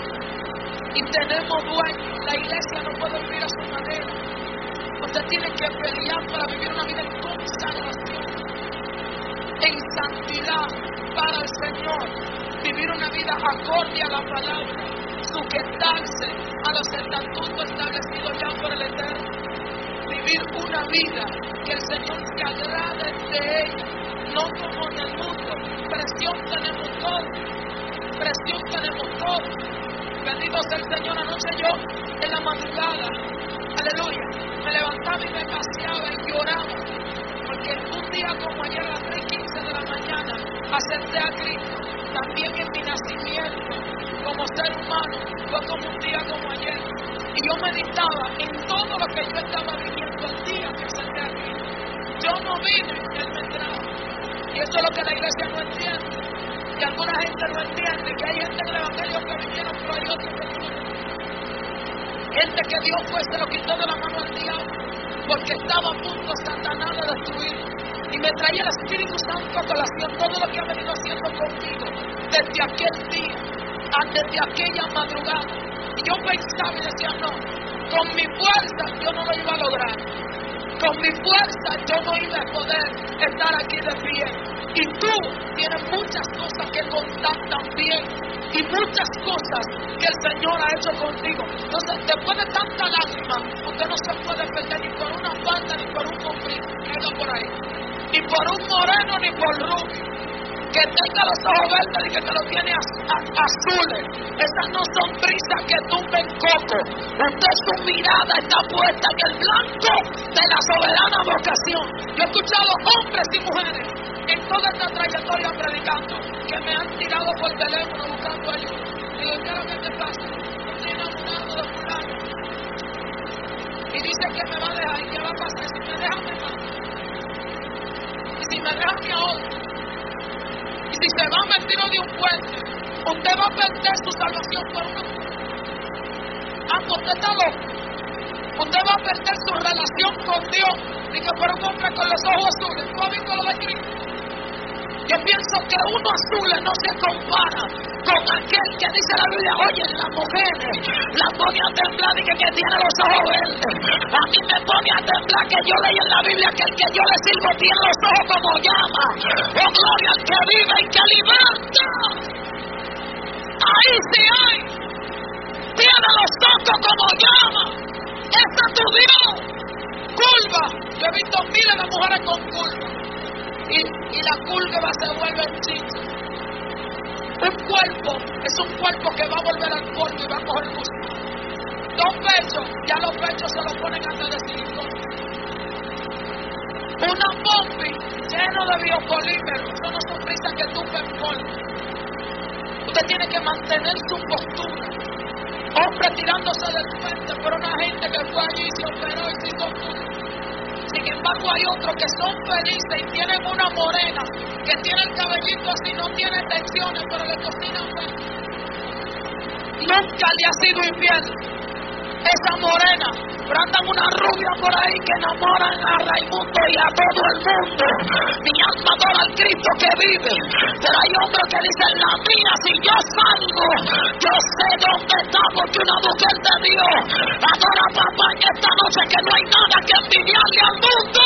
y tenemos dueño. La iglesia no puede vivir a su manera. Usted tiene que pelear para vivir una vida en consagración, en santidad para el Señor. Vivir una vida acorde a la palabra, sujetarse a los estatutos establecidos ya por el Eterno. Vivir una vida que el Señor se agrade de ella, no como en el mundo. Presión tenemos todo, presión tenemos todo. Bendito sea el Señor. Anoche yo en la madrugada, aleluya, me levantaba y me paseaba y lloraba, porque un día como ayer a las 3:15 de la mañana acepté a Cristo. También en mi nacimiento como ser humano fue como un día como ayer. Y yo meditaba en todo lo que yo estaba viviendo el día que acepté a Cristo. Yo no vine, Él me trajo. Y eso es lo que la iglesia no entiende. Y alguna gente no entiende que hay gente en el evangelio que vivieron, pero hay otros que no. Gente que Dios pues se lo quitó de la mano al diablo, porque estaba a punto Satanás de destruir. Y me traía el Espíritu Santo a colación todo lo que ha venido haciendo conmigo desde aquel día, desde aquella madrugada. Y yo pensaba y decía: no, con mi fuerza yo no lo iba a lograr. Con mi fuerza yo no iba a poder estar aquí de pie. Y tú tienes muchas cosas que contar también, y muchas cosas que el Señor ha hecho contigo. Entonces, después de tanta lágrima, usted no se puede perder ni por una falda, ni por un conflicto que haya por ahí, ni por un moreno, ni por rubio, que tenga los ojos verdes y que te lo tiene azules. Esas no son brisas que tumben coco. Usted, su mirada está puesta en el blanco de la soberana vocación. Yo he escuchado hombres y mujeres en toda esta trayectoria predicando que me han tirado por teléfono buscando ayuda. Digo: ¿qué es lo que te pasa? Estoy enamorado de fulano y dice que me va a dejar. ¿Y qué va a pasar? Si me deja, me mata. Y si me deja, me ahoga. Y si se va a meter de un puente, usted va a perder su salvación por una mujer. Pues usted está loco. Usted va a perder su relación con Dios. Dice: por un hombre con los ojos azules. ¿Tú has visto lo de Cristo? Yo pienso que uno azul no se compara con aquel que dice la Biblia: oye, las mujeres la pone a temblar y que tiene los ojos verdes. A mí me pone a temblar que yo leí en la Biblia que el que yo le sirvo tiene los ojos como llama. Oh, gloria al que vive y que liberta. Ahí sí hay. Tiene los ojos como llama. Ese es tu Dios. Curva. Yo he visto miles de mujeres con curva. Y la curva se vuelve un chiste. Un cuerpo es un cuerpo que va a volver al polvo y va a coger músculo. 2 pechos, ya los pechos se los ponen hasta de silicona. Una pompi lleno de biopolímeros, eso no son risas que tú performas. Usted tiene que mantener su postura. Hombre tirándose del frente por una gente que fue allí y se operó y se hizo todo. Sin embargo, hay otros que son felices y tienen una morena que tiene el cabellito así, no tiene tensiones, pero le cocinan bien. Nunca le ha sido infiel esa morena, pero andan una rubia por ahí que enamoran a Raimundo y a todo el mundo. Mi alma adora al Cristo que vive, pero hay hombres que dicen: la mía, si yo salgo, yo sé dónde está, porque una mujer de Dios adora a papá en esta noche, que no hay nada que envidiarle al mundo.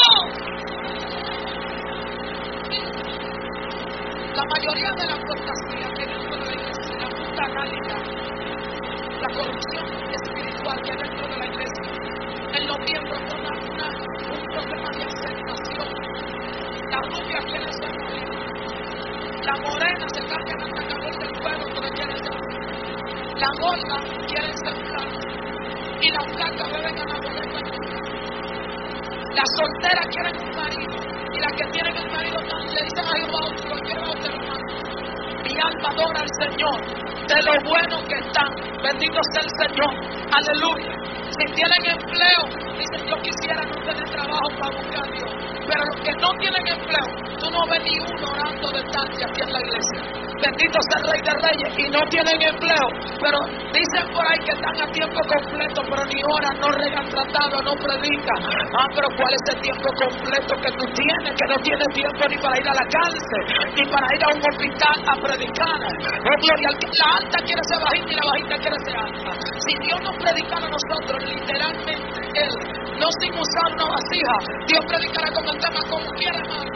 La mayoría de las fantasías que dentro de la iglesia, la puta realidad, la corrupción espiritual que hay dentro de la iglesia, en los miembros son un problema de aceptación. La rubia quiere ser morena, la morena se cambia hasta calor del pelo porque quiere ser, la gorda quiere ser blanca y las blancas beben a la boleta. Las solteras quieren un marido y las que tienen el marido le dicen: ay, lo quiero a usted, hermano. Mi alma adora al Señor de lo bueno que están. Bendito sea el Señor. Aleluya. Si tienen empleo, dicen: yo quisiera no tener trabajo para buscar a Dios. Pero los que no tienen empleo, tú no ves ni uno orando de tarde aquí en la iglesia. Bendito sea el Rey de Reyes. Y no tienen empleo, pero dicen por ahí que están a tiempo completo, pero ni oran, no regan tratado, no predican. Pero ¿cuál es el tiempo completo que tú tienes? Que no tienes tiempo ni para ir a la cárcel, ni para ir a un hospital a predicar. Oh, gloria al que la alta quiere ser bajita y la bajita quiere ser alta. Si Dios nos predicara a nosotros, literalmente Él, no sin usar una vasija, Dios predicará con el tema como quiera, hermano.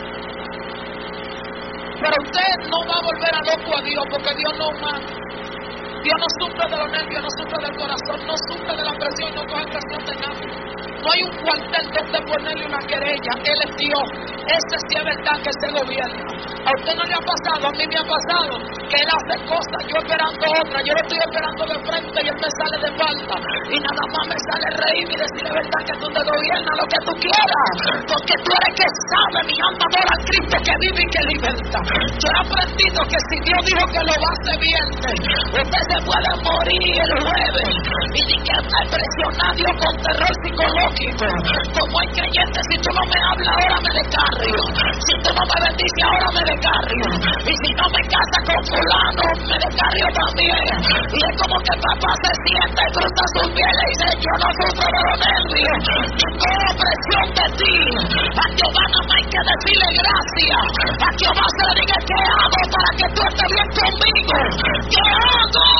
Pero usted no va a volver a loco a Dios, porque Dios no mata. Dios no sufre de los nervios, no sufre del corazón, no sufre de la presión y no coge presión de nadie. No hay un cuartel donde ponerle una querella. Él es Dios. Ese sí es verdad que se gobierna. A usted no le ha pasado, a mí me ha pasado, que Él hace cosas, yo esperando otra. Yo lo estoy esperando de frente y Él me sale de falta. Y nada más me sale reír y decir: es verdad que tú te gobiernas lo que tú quieras, porque tú eres que sabe. Mi alma adora al Cristo que vive y que liberta. Yo he aprendido que si Dios dijo que lo va a hacer bien, usted se puede morir el jueves y ni que presionar a Dios con terror psicológico. Como hay creyentes: si tú no me hablas ahora me descarrio, si tú no me bendices ahora me descarrio, y si no me casas con fulano me descarrio también. Y es como que papá se sienta y cruza sus pies y dice: yo no sufro de los nervios, ninguna presión de ti. A Jehová nada más hay que decirle gracias. A Jehová se le diga: ¿qué hago para que tú estés bien conmigo? ¿Qué hago?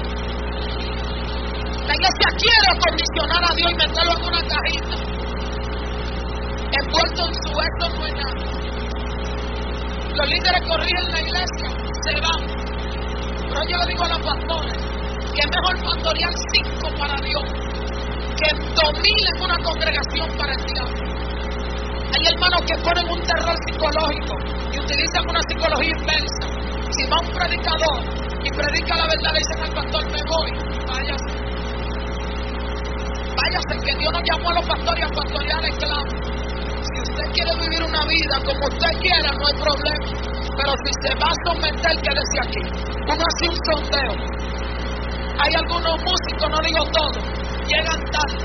La iglesia quiere condicionar a Dios y meterlo en una cajita, envuelto en su esto no es nada. Los líderes corrigen la iglesia, se van. Pero yo le digo a los pastores que es mejor pastorear 5 para Dios que 2,000 en una congregación para el diablo. Hay hermanos que ponen un terror psicológico y utilizan una psicología inversa. Si va un predicador y predica la verdad, le dicen al pastor: me voy, váyase. Váyase, que Dios nos llamó a los pastores a pastorear esclavos. Si usted quiere vivir una vida como usted quiera, no hay problema. Pero si se va a someter, quédese aquí. Uno hace un sondeo. Hay algunos músicos, no digo todos, llegan tarde,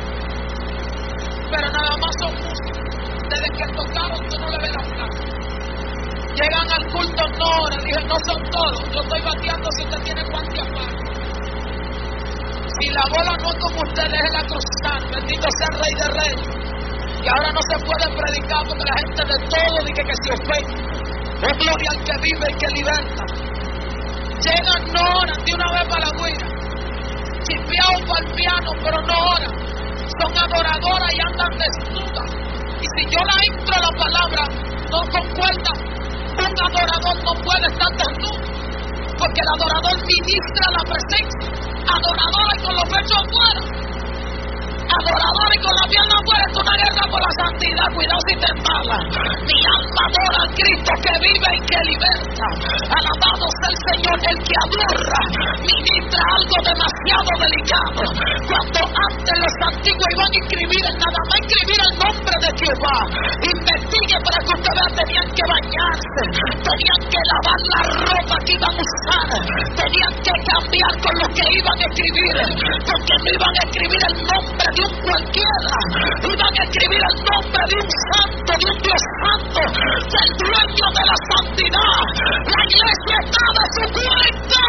pero nada más son músicos. Desde que tocaron, tú no le ves la placa. Llegan al culto no horas. Dije: no son todos. Yo estoy bateando si usted tiene guantes para. Si la bola no es como usted, déjela cruzar. Bendito sea el Rey de Reyes. Y ahora no se puede predicar porque la gente de todo dice que se ofende. Oh, gloria al que vive y que liberta. Llegan, no oran, de una vez para la guira. Chipeados para el piano, pero no oran. Son adoradoras y andan desnudas. Y si yo la intro a la palabra no concuerda, un adorador no puede estar desnudo, porque el adorador ministra la presencia. Adorador y con los pechos afuera, adorador y con la pierna afuera. Es una guerra por la santidad. mala, cuidado si te mala. Mi alma adora al Cristo que vive y que liberta. Alabado sea el Señor, el que adora, ministra algo demasiado delicado. Cuando antes los antiguos iban a inscribir, nada más inscribir el nombre de Jehová, investigue para que usted vea, tenían que bañarse, tenían que lavar la ropa que iban a usar, tenían que cambiar con lo que iban a escribir, porque no iban a escribir el nombre de un cualquiera, iban a escribir el nombre de un santo, de un Dios santo, del dueño de la santidad. La iglesia está de su cuenta.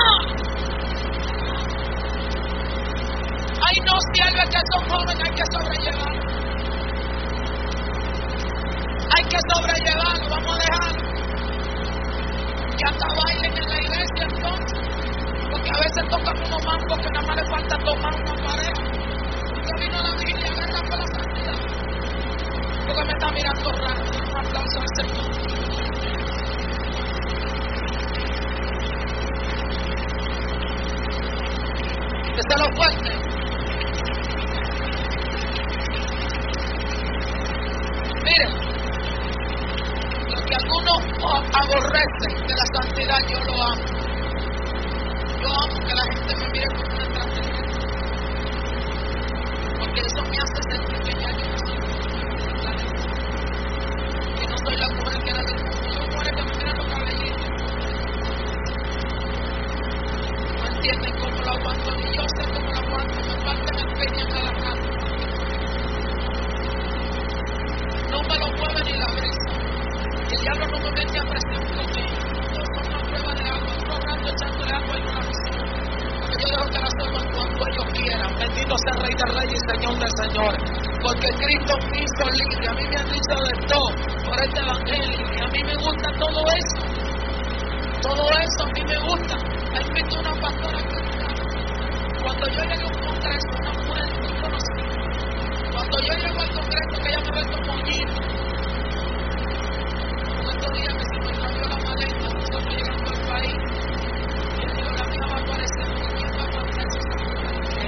Ay, no, siervos que son jóvenes, hay que sobrellevar. Hay que sobrellevarlo, vamos a dejarlo. Que hasta bailen en la iglesia entonces. Porque a veces tocan unos mangos que nada más le falta tomar una pareja. Yo vino a la vigilia, agarra por la santidad. Porque me está mirando raro. Un aplauso al Señor. Déselo fuerte. Miren, lo que algunos aborrecen de la santidad, yo lo amo. Yo amo que la gente me mire como una trascendencia, porque eso me hace sentir que ya yo no soy la gente, que no soy la mujer que era del mundo. Son mujeres que me miran los cabellitos, no entienden cómo lo aguanto, ni yo sé cómo lo aguanto, me faltan el peña en la cara. No me lo mueve ni la brisa. El diablo no me mete a presión con ellos. No son una prueba de agua, un rato echándole agua y una presión. Porque yo dejo que la suelvan cuando ellos quieran. Bendito sea el Rey de Reyes y Señor de Señores. Porque Cristo me hizo libre. A mí me han dicho de todo por este evangelio. Y a mí me gusta todo eso. Todo eso a mí me gusta. Hay visto una pastora cristiana. Cuando yo llegué a un congreso, una mujer muy conocida. Cuando yo llego al congreso, que ella me ve como moñito. Estos días que se me cambió la maleta, nosotros llegando al país, y yo digo, la mía va a aparecer, ¿quién va a aparecer esa mujer?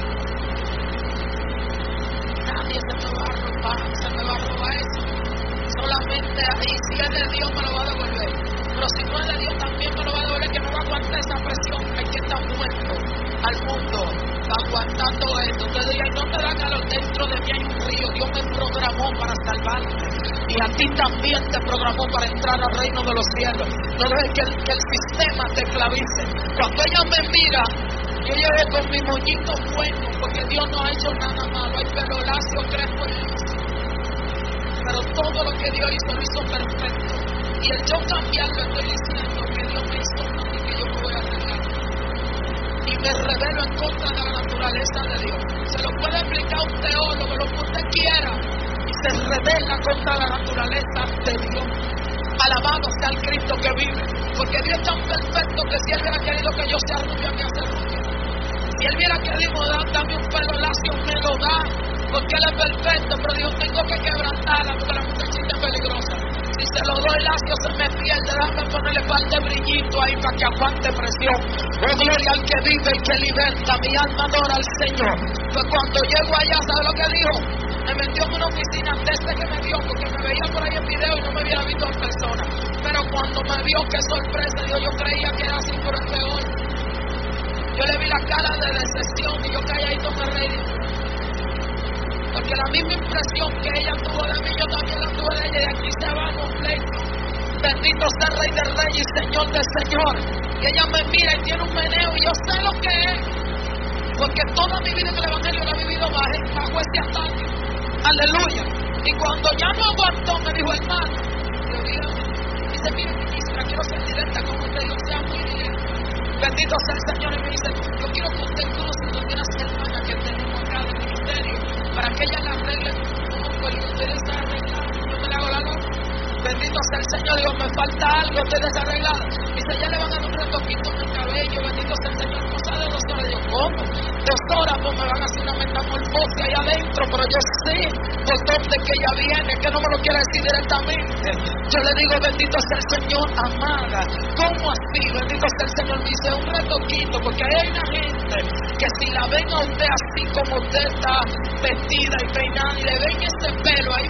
Nadie se me va a robar eso. Solamente ahí, si es de Dios me lo va a devolver. Pero si no es de Dios también me lo va a devolver, que no va a aguantar esa presión. Hay que estar muerto al mundo, aguantando esto. Ustedes digan, no me da calor, dentro de mí hay un río. Dios me programó para salvarte. Y a ti también te programó para entrar al reino de los cielos. No dejes que el sistema te esclavice. Cuando ella me mira, yo llegué con mi moñito bueno, porque Dios no ha hecho nada malo. Hay pelo lacio, crespo y liso. Pero todo lo que Dios hizo, lo hizo perfecto. Y el yo cambiarlo, estoy diciendo que Dios me hizo mal y que yo me voy a arreglar. Y me revelo en contra de la naturaleza de Dios. Se lo puede explicar un teólogo, lo que usted quiera. Se revela contra la naturaleza de Dios. Alabado sea el Cristo que vive. Porque Dios es tan perfecto que si Él hubiera querido que yo sea rubio, me hace rubio. Si Él hubiera querido darme un pelo lacio, me lo da. Porque Él es perfecto. Pero Dios, tengo que quebrantarla porque la muchachita es peligrosa. Si se lo doy lacio, se me pierde. Déjame ponerle par de brillito ahí para que aguante presión. Oh, gloria al que vive y que liberta. Mi alma adora al Señor. Pues cuando llego allá, ¿sabe lo que dijo? Me metió en una oficina desde que me vio, porque me veía por ahí en video y no me había visto en persona. Pero cuando me vio, qué sorpresa, yo creía que era así, pero es peor. Yo le vi la cara de decepción y yo calladito me reí. Porque la misma impresión que ella tuvo de mí, yo también la tuve de ella, y aquí se va completo. Bendito sea el Rey del Rey y Señor del Señor. Y ella me mira y tiene un meneo y yo sé lo que es. Porque toda mi vida en el Evangelio la he vivido bajo este ataque. Aleluya. Y cuando ya no aguantó, me dijo, hermano, yo digo, dice, mire, ministra, quiero ser directa con usted, yo sea muy directa. Bendito sea el Señor. Y me dice, yo quiero que usted cruce con unas hermanas que tenemos acá del ministerio, para que ella la arregle como el que ustedes están arreglando. Yo me la hago la loca. Bendito sea el Señor. Digo, me falta algo, ustedes arreglados. Dice, ya le van a dar un retoquito en el cabello. Bendito sea el Señor. Cosa de 2 horas. Yo, ¿cómo? 2 horas, pues me van a hacer una metamorfosis ahí adentro. Pero yo sé por dónde que ella viene, que no me lo quiere decir directamente. Yo le digo, bendito sea el Señor, amada. ¿Cómo así? Bendito sea el Señor. Me dice, un retoquito, porque ahí hay una gente que si la ven a usted así como usted está vestida y peinada, y le ven ese pelo ahí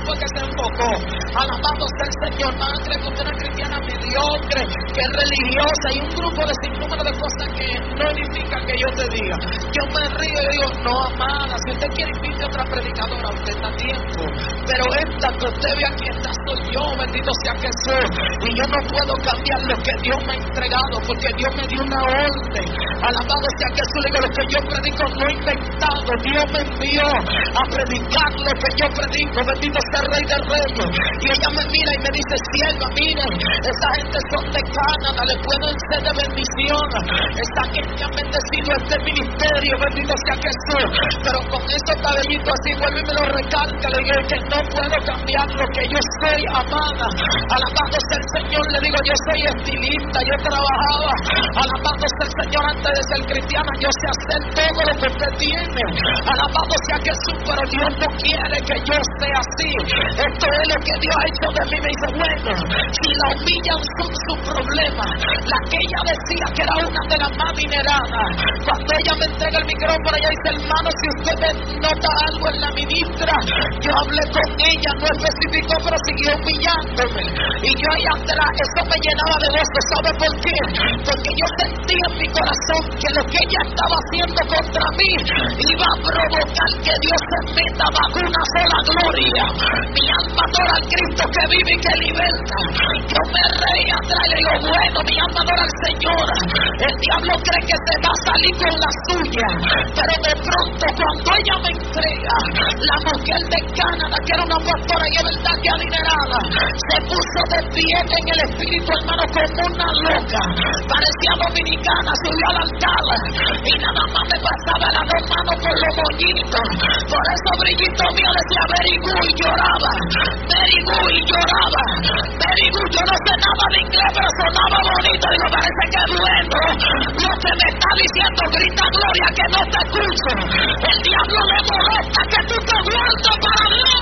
fue que se enfocó? Alabado sea el Señor. No cree que usted es una cristiana mediocre, que es religiosa y un grupo de sinnúmero de cosas que no edifican que yo te diga. Yo me río y digo, no, amada, si usted quiere invite a otra predicadora, usted está a tiempo. Pero esta que usted ve aquí, esta soy yo, bendito sea Jesús. Y yo no puedo cambiar lo que Dios me ha entregado, porque Dios me dio una orden. Alabado sea Jesús. Le digo, lo que yo predico no he inventado. Dios me envió a predicar lo que yo predico. Bendito sea el Rey de Reyes. Y ella me mira y me dice, sierva, miren, esa gente son de Canadá, le pueden ser de bendición. Esta gente ha bendecido este ministerio, bendito sea Jesús. Pero con estos cabellitos así vuelve y me lo recalca. Le digo que no puedo cambiar lo que yo soy, amada. Alabado sea el Señor. Le digo, yo soy estilista, yo trabajaba. Alabado sea el Señor antes de ser cristiana. Yo sé hacer todo lo que usted tiene. Alabado sea Jesús, pero Dios no quiere que yo sea así. Esto es lo que Dios ha hecho de mí. Me dice, bueno, si la humillan son su problema. La que ella decía que era una de las más mineradas, cuando ella me entrega el micrófono, ella dice, hermano, si usted nota algo en la ministra, yo hablé con ella, no especificó, pero siguió humillándome. Y yo ahí atrás, eso me llenaba de gozo. ¿Sabe por qué? Porque yo sentía en mi corazón que lo que ella estaba haciendo contra mí iba a provocar que Dios se meta bajo una sola gloria. Mi alma adora al Cristo que vive y que liberta. Yo me reí atrás y le digo, bueno, mi alma adora al Señor. El diablo cree que se va a salir con la suya, pero de pronto cuando ella me entrega, la mujer de Canadá, que era una pastora y es verdad que adinerada, se puso de pie en el espíritu, hermano, como una loca. Parecía dominicana, subió al altar y nada más me pasaba las dos manos por los moñitos. Por eso brillito mío decía very good y lloraba, very good y lloraba, very good. Yo no sé nada de inglés, pero sonaba bonito. Digo, parece que es bueno lo que me está diciendo. Grita gloria, que no te escucho. El diablo le molesta que tú te vueltas para Dios.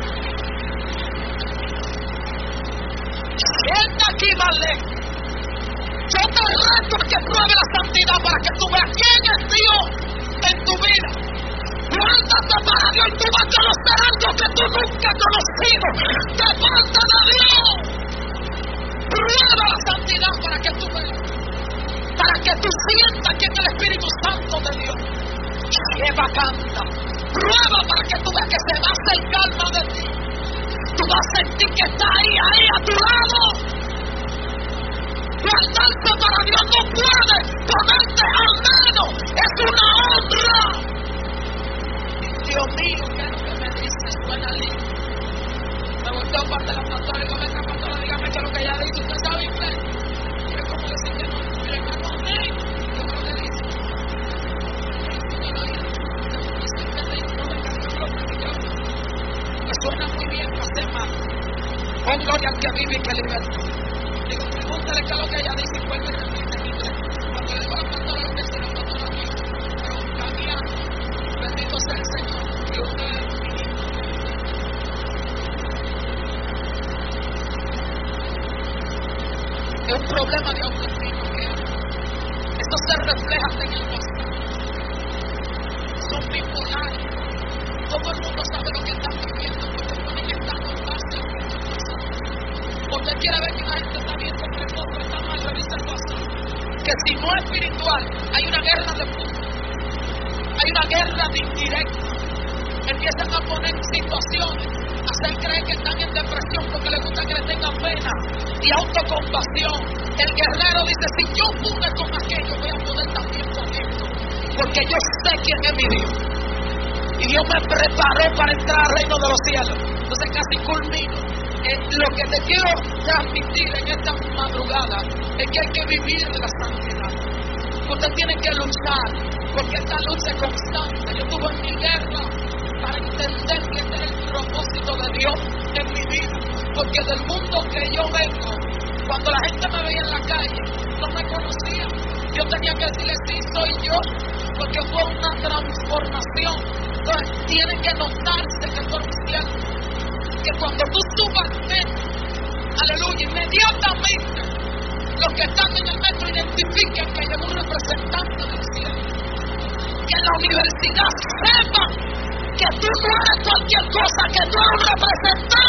Sienta aquí, vale. Yo te reto a que pruebe la santidad para que tú veas quién es Dios en tu vida. Vuélvate para Dios y tú vas a conocer algo que tú nunca has conocido de parte de Dios. Prueba la santidad para que tú veas, para que tú sientas que es el Espíritu Santo de Dios. Lleva, canta. Prueba para que tú veas que se va a acercar más de ti. Tú vas a sentir que está ahí a tu lado. Guardarse para Dios no puede ponerte al menos. Es una honra. Dios mío, ¿qué es lo que me dices? Suena lindo. Me gustó parte de la pastora y digo, venga, pastora, dígame qué es lo que ella dice. ¿Usted sabe inglés? Y es como decir que no, mire, hermano, amén. ¿Qué es lo que dice? Me suena muy bien para hacer más. Oh, gloria al que vive y que liberta. Digo, pregúntale qué es lo que ella dice y vuelve a repetir en inglés. Cuando le digo a la pastora lo que se le pasó a mí, pero cambiando. Bendito sea el Señor. Y usted es un problema de autoestima que esto se refleja en el pastor. Son bipolares. Todo el mundo sabe lo que están viviendo porque pueden estar contarse lo que está pasando. Usted quiere ver que la gente está viendo que todo está mal, revisa el pasado. Que si no es espiritual, hay una guerra de puntos. Hay una guerra de indirecta. Empiezan a poner situaciones, a hacer creer que están en depresión porque les gusta que le tengan pena y autocompasión. El guerrero dice, si yo pude con aquello, voy a poder también con esto, porque yo sé quién es mi Dios. Y Dios me preparó para entrar al reino de los cielos. Entonces casi culmino. Lo que te quiero transmitir en esta madrugada es que hay que vivir de la santidad. Usted tiene que luchar, porque esta lucha es constante. Yo tuve en mi guerra para entender que este es el propósito de Dios en mi vida. Porque del mundo que yo vengo, cuando la gente me veía en la calle, no me conocía. Yo tenía que decirle, sí, soy yo, porque fue una transformación. Entonces, tienen que notarse que soy cristiano. Que cuando tú subas al metro, aleluya, inmediatamente los que están en el metro identifiquen que llegó un representante del cielo. Que en la universidad sepan que tú no eres cualquier cosa, que tú eres un representante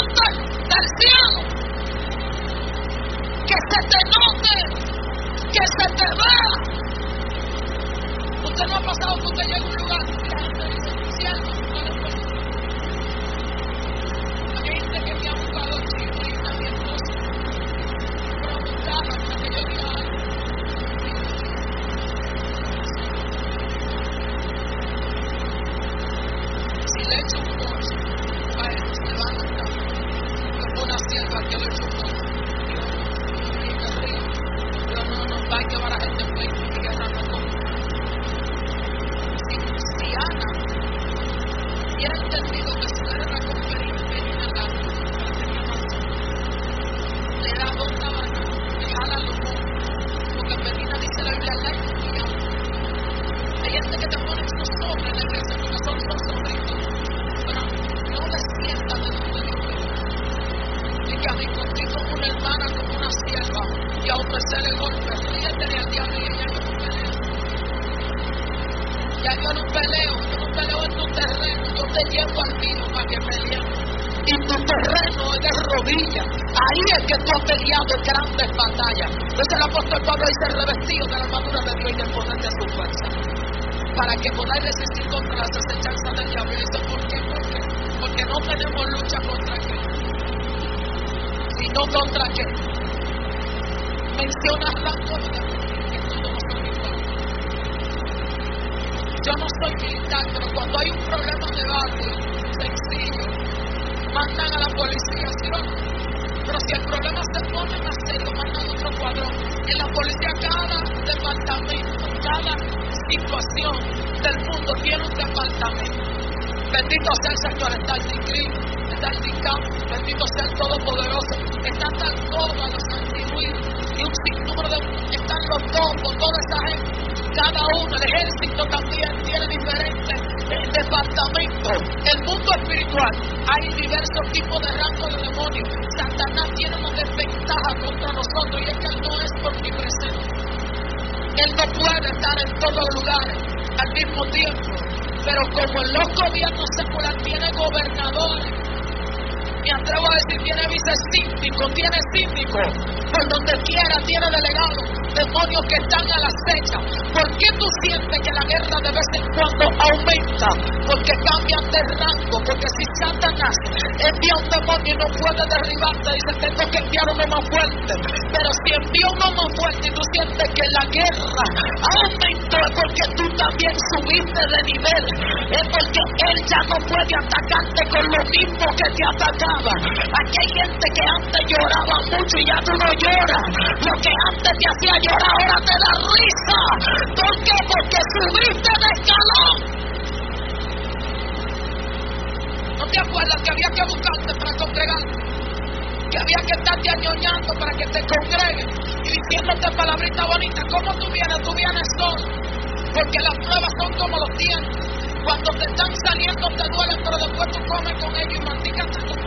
yo no peleo en tu terreno, yo te llevo al mío para que peleemos. Y tu terreno es de rodillas, ahí es que tú has peleado grandes batallas. Entonces el apóstol Pablo dice: revestido de la armadura de Dios y del poder de su fuerza, para que podáis resistir contra las acechanzas del diablo. Y dice: ¿por qué? Porque no tenemos lucha contra qué, sino contra qué. Menciona rango de la que todos no son iguales. Yo no soy militar, pero cuando hay un problema de barrio sencillo, mandan a la policía, ¿sí o no? Pero si el problema se pone más serio, mandan otro cuadrón. En la policía, cada departamento, cada situación del mundo tiene un departamento. Bendito sea el Señor. Está el DICRI, está el DICAM, bendito sea el Todopoderoso, está tal todo, los antiruidos y un sinnúmero de... están los topos, toda esa gente. Cada uno, el ejército también tiene diferentes departamentos. El mundo espiritual, hay diversos tipos de rangos de demonios. Satanás tiene una desventaja contra nosotros, y es que él no es omnipresente. Él no puede estar en todos los lugares al mismo tiempo. Pero como en los gobiernos seculares tiene gobernadores, me atrevo a decir, tiene vicesíndico, tiene síndico, por donde quiera tiene delegados, demonios que están a la acecha. ¿Por qué tú sientes que la guerra de vez en cuando aumenta? Porque cambian de rango. Porque si Satanás envía un demonio y no puede derribarte, dice: tengo que enviar uno más fuerte. Pero si envía uno más fuerte y tú sientes que la guerra aumentó, es porque tú también subiste de nivel. Es porque él ya no puede atacarte con lo mismo que te atacaba. Aquí hay gente que antes lloraba mucho y ya tú no lloras. Lo que antes te hacía llorar ahora te da risa. ¿Por qué? Porque subiste de escalón. ¿No te acuerdas que había que buscarte para congregar? Que había que estarte añoñando para que te congreguen y diciéndote palabritas bonitas. ¿Cómo tú vienes? Tú vienes solo. Porque las pruebas son como los dientes. Cuando te están saliendo te duelen, pero después tú comes con ellos y masticas.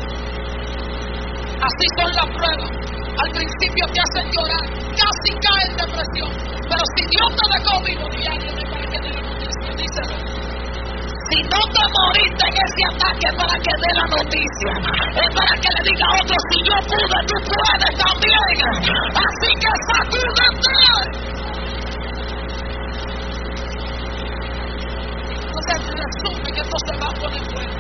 Así son las pruebas. Al principio te hacen llorar, casi caes en depresión. Pero si Dios te dejó vivo, diario, no es para que te dé la noticia, díselo. Si no te moriste en ese ataque, para que dé la noticia. Es para que le diga a otro: si yo pude, tú puedes también. Así que sacúdete. Entonces resume que esto se va a poner bueno.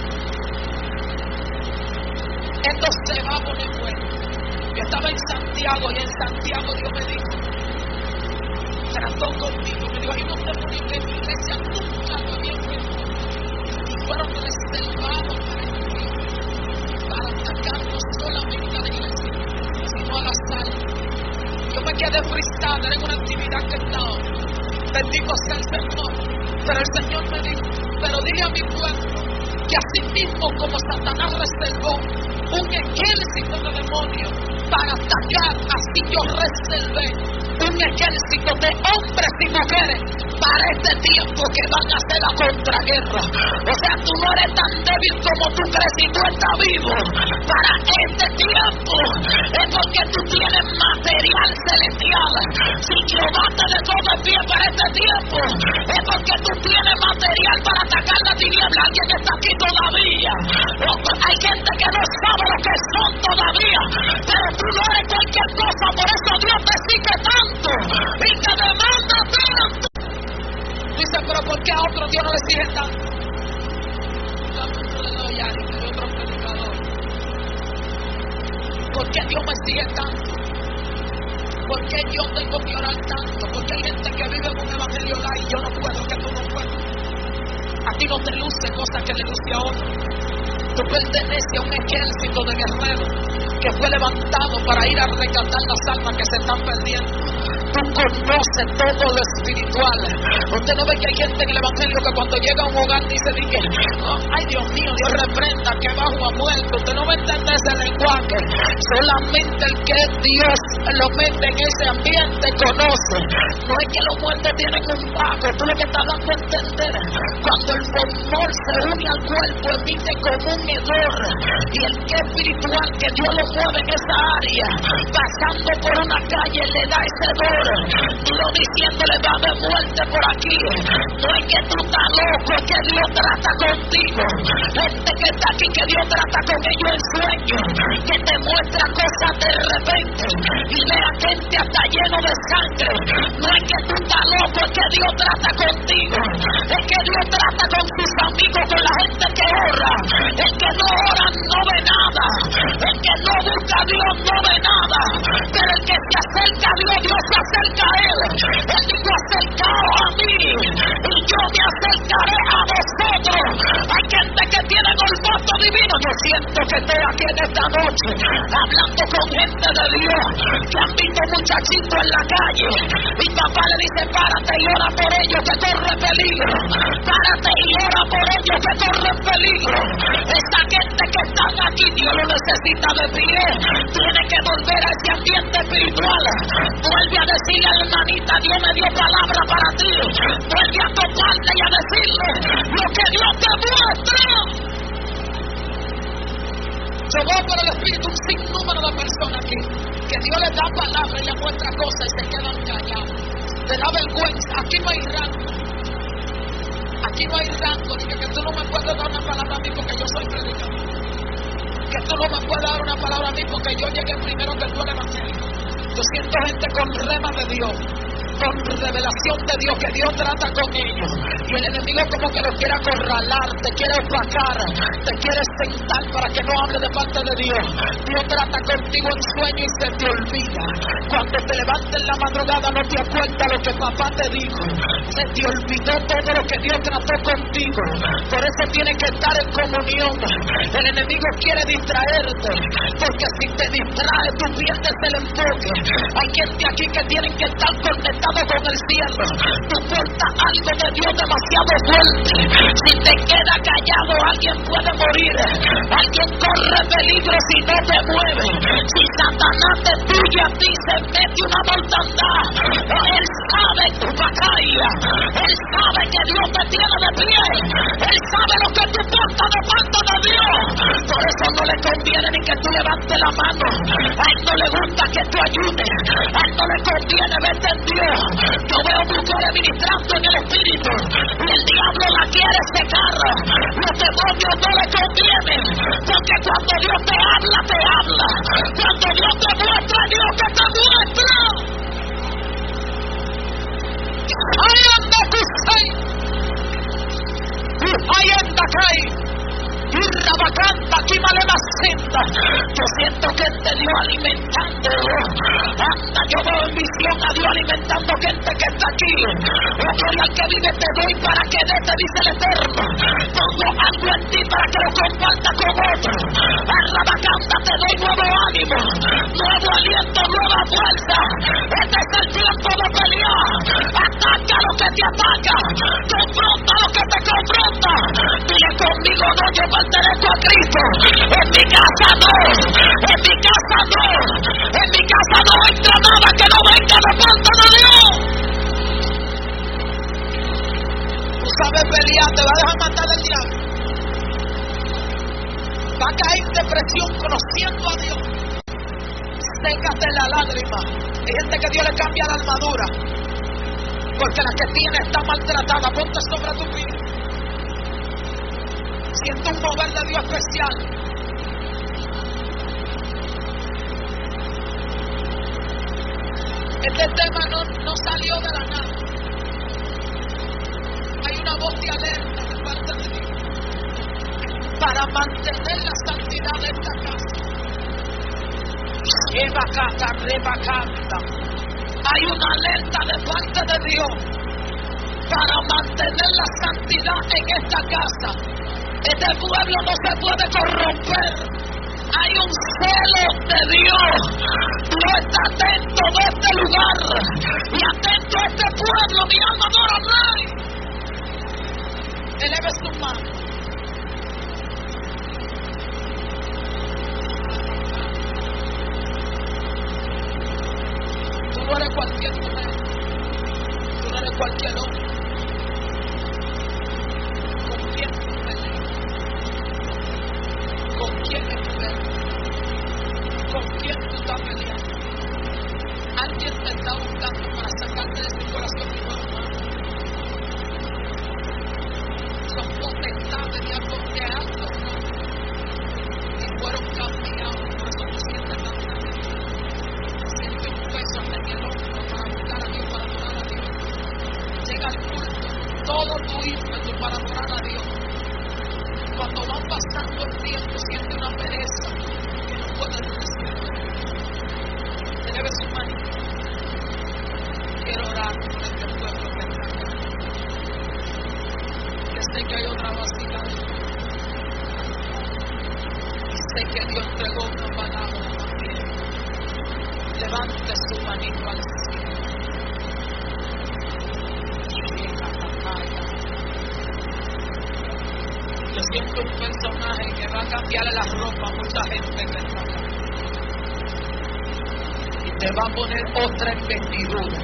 Esto se va a poner bueno. Yo estaba en Santiago y en Santiago Dios me dijo, trató conmigo, me dijo: hay unos demonios que en mi iglesia nunca lo habían visto y fueron reservados para atacar no solamente a la iglesia, sino a la sala. Yo me quedé frustrado en una actividad que estaba. Bendito sea el Señor. Pero el Señor me dijo: pero dile a mi pueblo que así mismo como Satanás reservó un ejército de demonios para atacar, así yo reservé un ejército de hombres y mujeres para este tiempo que van a hacer la contraguerra. O sea, tú no eres tan débil como tú crees y tú estás vivo para este tiempo. Es porque tú tienes material celestial. Si Jehová te dejó de pie para este tiempo, es porque tú tienes material para atacar la tiniebla. Alguien está aquí todavía. Hay gente que no sabe lo que son todavía, pero tú no eres cualquier cosa. Por eso Dios te exige tanto y te demanda tanto. Dice: pero ¿por qué a otro Dios no le exige tanto? Otro predicador. ¿Por qué Dios me exige tanto? ¿Por qué yo tengo que orar tanto? Porque hay gente que vive con un evangelio light y yo no puedo, que tú no puedes. A ti no te luce cosas que le luce a otro. Tú perteneces a un ejército de guerreros que fue levantado para ir a rescatar las almas que se están perdiendo. Tú conoces todo lo espiritual. Usted no ve que hay gente en el evangelio que cuando llega a un hogar dice: oh, ay Dios mío, Dios reprenda que bajo ha muerto. Usted no va a entender ese lenguaje. Solamente el que es Dios lo mete en ese ambiente, conoce. No es que los muertos tienen un bajo. Tú lo que estás dando a entender, cuando el rumor se une al cuerpo, emite como un hedor. Y el que es espiritual, que Dios lo mueve en esa área, pasando por una calle, le da ese hedor. Dios diciéndole, va a haber muerte por aquí. No es que tú estás loco, es que Dios trata contigo. Gente que está aquí, que Dios trata con ellos en sueños, que te muestra cosas de repente y ve a gente hasta lleno de sangre. No es que tú estás loco, es que Dios trata contigo. Es que Dios trata con sus amigos, con la gente que ora. El que no ora no ve nada. El que no busca a Dios no ve nada. Pero el que se acerca a Dios, Dios se acerca a él. Él dijo, acercaos a mí y yo me acercaré a vosotros. Hay gente que tiene olfato divino. Yo siento que estoy aquí en esta noche hablando con gente de Dios que han visto muchachitos en la calle. Mi papá le dice, párate y ora por ellos que corren peligro. Párate y ora por ellos que corren peligro. Esa gente que están aquí, Dios lo necesita de pie. Tiene que volver a ese ambiente espiritual. Vuelve a decirle a la hermanita, Dios me dio palabra para ti. Vuelve a toparte y a decirle lo que Dios te muestra. Yo voy por el Espíritu un sinnúmero de personas aquí que Dios les da palabra y les muestra cosas y se quedan callados. Te da vergüenza. Aquí no hay rango. Aquí no hay rango. Dice que tú no me puedes dar una palabra a mí porque yo soy predicador. Que tú no me puedes dar una palabra a mí porque yo llegué primero que tú al evangelio. Yo siento gente con rema de Dios, con revelación de Dios, que Dios trata con ellos. Y el enemigo como que los quiere acorralar, te quiere opacar, te quiere sentar para que no hable de parte de Dios. Dios trata contigo en sueño y se te olvida. Cuando te levantes en la madrugada no te acuerdas lo que papá te dijo. Se te olvidó todo lo que Dios trató contigo. Por eso tienes que estar en comunión. El enemigo quiere distraerte, porque si te distrae tú pierdes el enfoque. Hay gente aquí que tienen que estar conectados con el cielo. Tú portas algo de Dios demasiado fuerte. Si te quedas callado, alguien puede morir. Alguien corre peligro si no te mueves. Si Satanás te tuye a ti, se mete una mortandad. Él sabe tu batalla. Él sabe que Dios te tiene de pie. Él sabe lo que tú portas de parte de Dios. Por eso no le conviene ni que tú levantes la mano. A él no le gusta que tú ayudes. A él no le conviene verte en Dios. Yo veo mujeres ministrando en el Espíritu y el diablo la quiere secar. Los demonios no le convienen, porque cuando Dios te habla, te habla. Cuando Dios te muestra, Dios que te muestra. Ahí anda Kusai, ahí anda Kai. Y rabacanta, aquí malema senda. Yo siento que te dio alimentando. Anda, yo veo en visión a Dios alimentando gente que está aquí. Gloria al que vive te doy para que dé, te dice el Eterno. Pongo algo en ti para que lo compartas con otros. A rabacanta te doy nuevo ánimo, nuevo aliento, nueva fuerza. Este es el tiempo de pelear. Ataca lo que te ataca, confronta lo que te confronta. Dile conmigo, no, yo pertenezco a Cristo. En mi casa no, en mi casa no, en mi casa no entra nada que no venga de parte de Dios. Tú sabes pelear, te va a dejar matar del diablo. Va a caer en depresión conociendo a Dios. Sécate la lágrima. Hay gente que Dios le cambia la armadura, porque la que tiene está maltratada. Ponte sobre tu pie. Siento un mover de Dios especial. Este tema no salió de la nada. Hay una voz de alerta de parte de Dios para mantener la santidad de esta casa. Hay una alerta de parte de Dios para mantener la santidad en esta casa. Este pueblo no se puede corromper. Hay un celo de Dios. Dios está atento de este lugar y atento a este pueblo. Mi alma adora al Rey. Eleve su mano. Tú no eres cualquier mujer. Tú no eres cualquier hombre. ¿Con quién tú peleas? ¿Con quién es tu peleas? ¿Con quién tú estás peleando? alguien te está buscando para sacarte de su corazón normal. Son potestades de algo que algo y fueron cambiados. Por eso no sientes tanta gente. Siente un peso hasta en el hombro para buscar a Dios, para adorar a Dios. Llega al culto, todo tu ímpetu para adorar a Dios. Cuando van pasando el tiempo, siente una pereza que no puedes resolver. Eleve su mano. Quiero orar por este pueblo que está acá. Que sé que hay otra vacía. Y sé que Dios entregó una palabra también. Levante su manito al cielo. Yo siento un personaje que va a cambiarle la ropa a mucha gente que está acá. Y te va a poner otra investidura.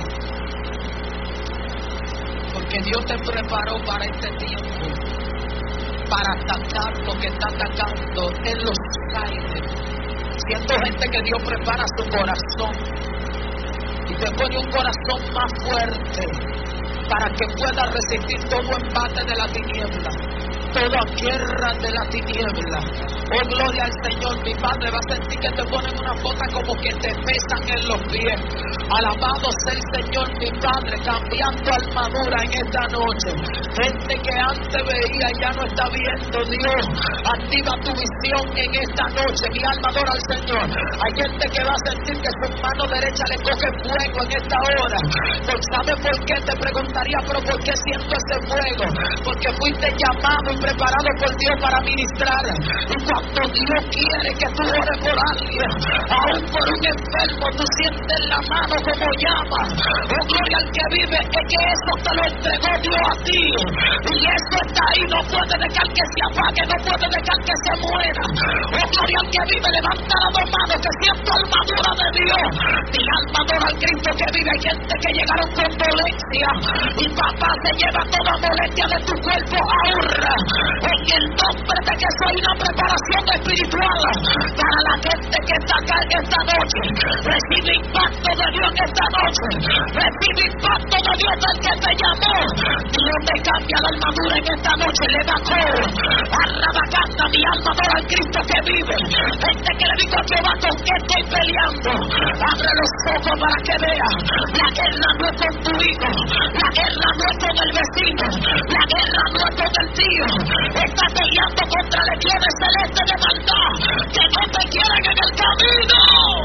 Porque Dios te preparó para este tiempo. Para atacar lo que está atacando en los aires. Siento gente que Dios prepara su corazón. Y te pone un corazón más fuerte. Para que pueda resistir todo embate de la tiniebla. Toda guerra de la tiniebla. Oh, gloria al Señor. Mi Padre va a sentir que te ponen una boca como que te pesan en los pies. Alabado sea el Señor, mi Padre, cambiando armadura en esta noche. Gente que antes veía ya no está viendo. Dios, activa tu visión en esta noche. Mi alma adora al Señor. Hay gente que va a sentir que su mano derecha le coge fuego en esta hora. Pues ¿sabe por qué? Te preguntaría, pero ¿por qué siento ese fuego? Porque fuiste llamado y preparado por Dios para ministrar. Y cuando Dios quiere que tú ores por alguien, aún por un enfermo, tú sientes la mano como llama. Oh, gloria al que vive, es que eso te lo entregó Dios a ti. Y eso está ahí, no puede dejar que se apague, no puede dejar que se muera. Oh, gloria al que vive, levanta las dos manos, que siento armadura de Dios. Mi alma adora al Cristo que vive. Hay gente que llegaron con dolencia. Y papá se lleva toda molestia de tu cuerpo ahora. En el nombre de que soy una preparación espiritual para la gente que está acá en esta noche. Recibe impacto de Dios en esta noche. Recibe impacto de Dios del que te llamó. Dios te cambia la armadura en esta noche. Le bajó arrabacanda. Mi alma adora al Cristo que vive. Gente que le dijo a Jehová, ¿con qué estoy peleando? Abre los ojos para que vea. La guerra no es con tu hijo. La guerra no es con el vecino. La guerra no es con el tío. Está peleando contra legiones celestes de maldad que no te quieren en el camino.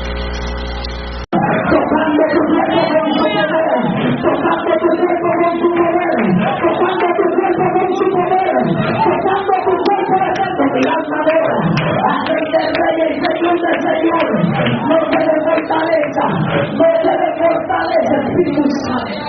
Tocando tu cuerpo con su poder, tocando tu cuerpo con su poder, tocando tu cuerpo con su poder, tocando tu cuerpo de mi alma adora, al Rey del Rey, el Señor del Señor. No te dé fortaleza, no te dé fortaleza, Espíritu Santo.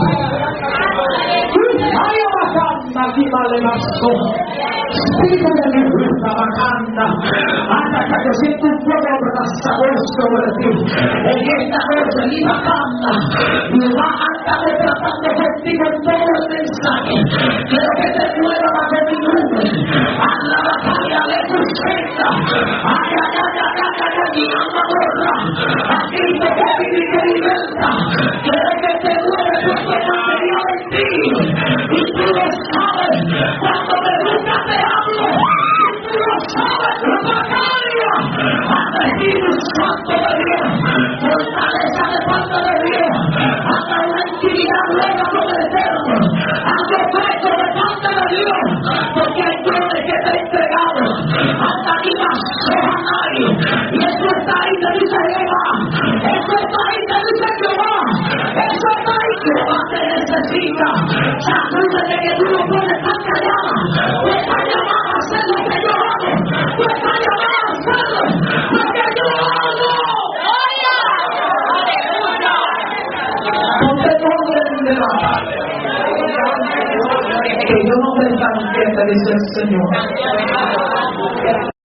Ay, bajanda, aquí vale más. Espíritu de mi ruta bajanda, hasta que yo siento un fuego abrasador sobre ti. En esta noche, mi bajanda, y va a estar tratando contigo en todo el mensaje. Quiero que te mueva bajo mi nube. A la batalla de tu senda. Ay, ay, ay, ay, ay, ay, mi alma adora. A Cristo que vive y que liberta. Quiero que te mueva porque material en ti. Y tú lo sabes. Cuando me buscas te hablo. Y tú lo sabes. La batalla. Al Espíritu Santo de Dios. Fortaleza de parte de Dios. Hasta una intimidad nueva con el Eterno. Algo fresco de parte de Dios. Porque hay dones que te he entregado. Hasta aquí más Sohanai. Y eso está ahí, te dice Jehová. Eso está ahí, te dice Jehová. Eso está ahí, Jehová te necesita. Sacúdete que tú no puedes estar callada. Tú estás llamado a hacer lo que yo hago. Tú estás llamado a hacer lo que yo hago. Ponte orden de la paz. Que yo no me estanque, te dice el Señor.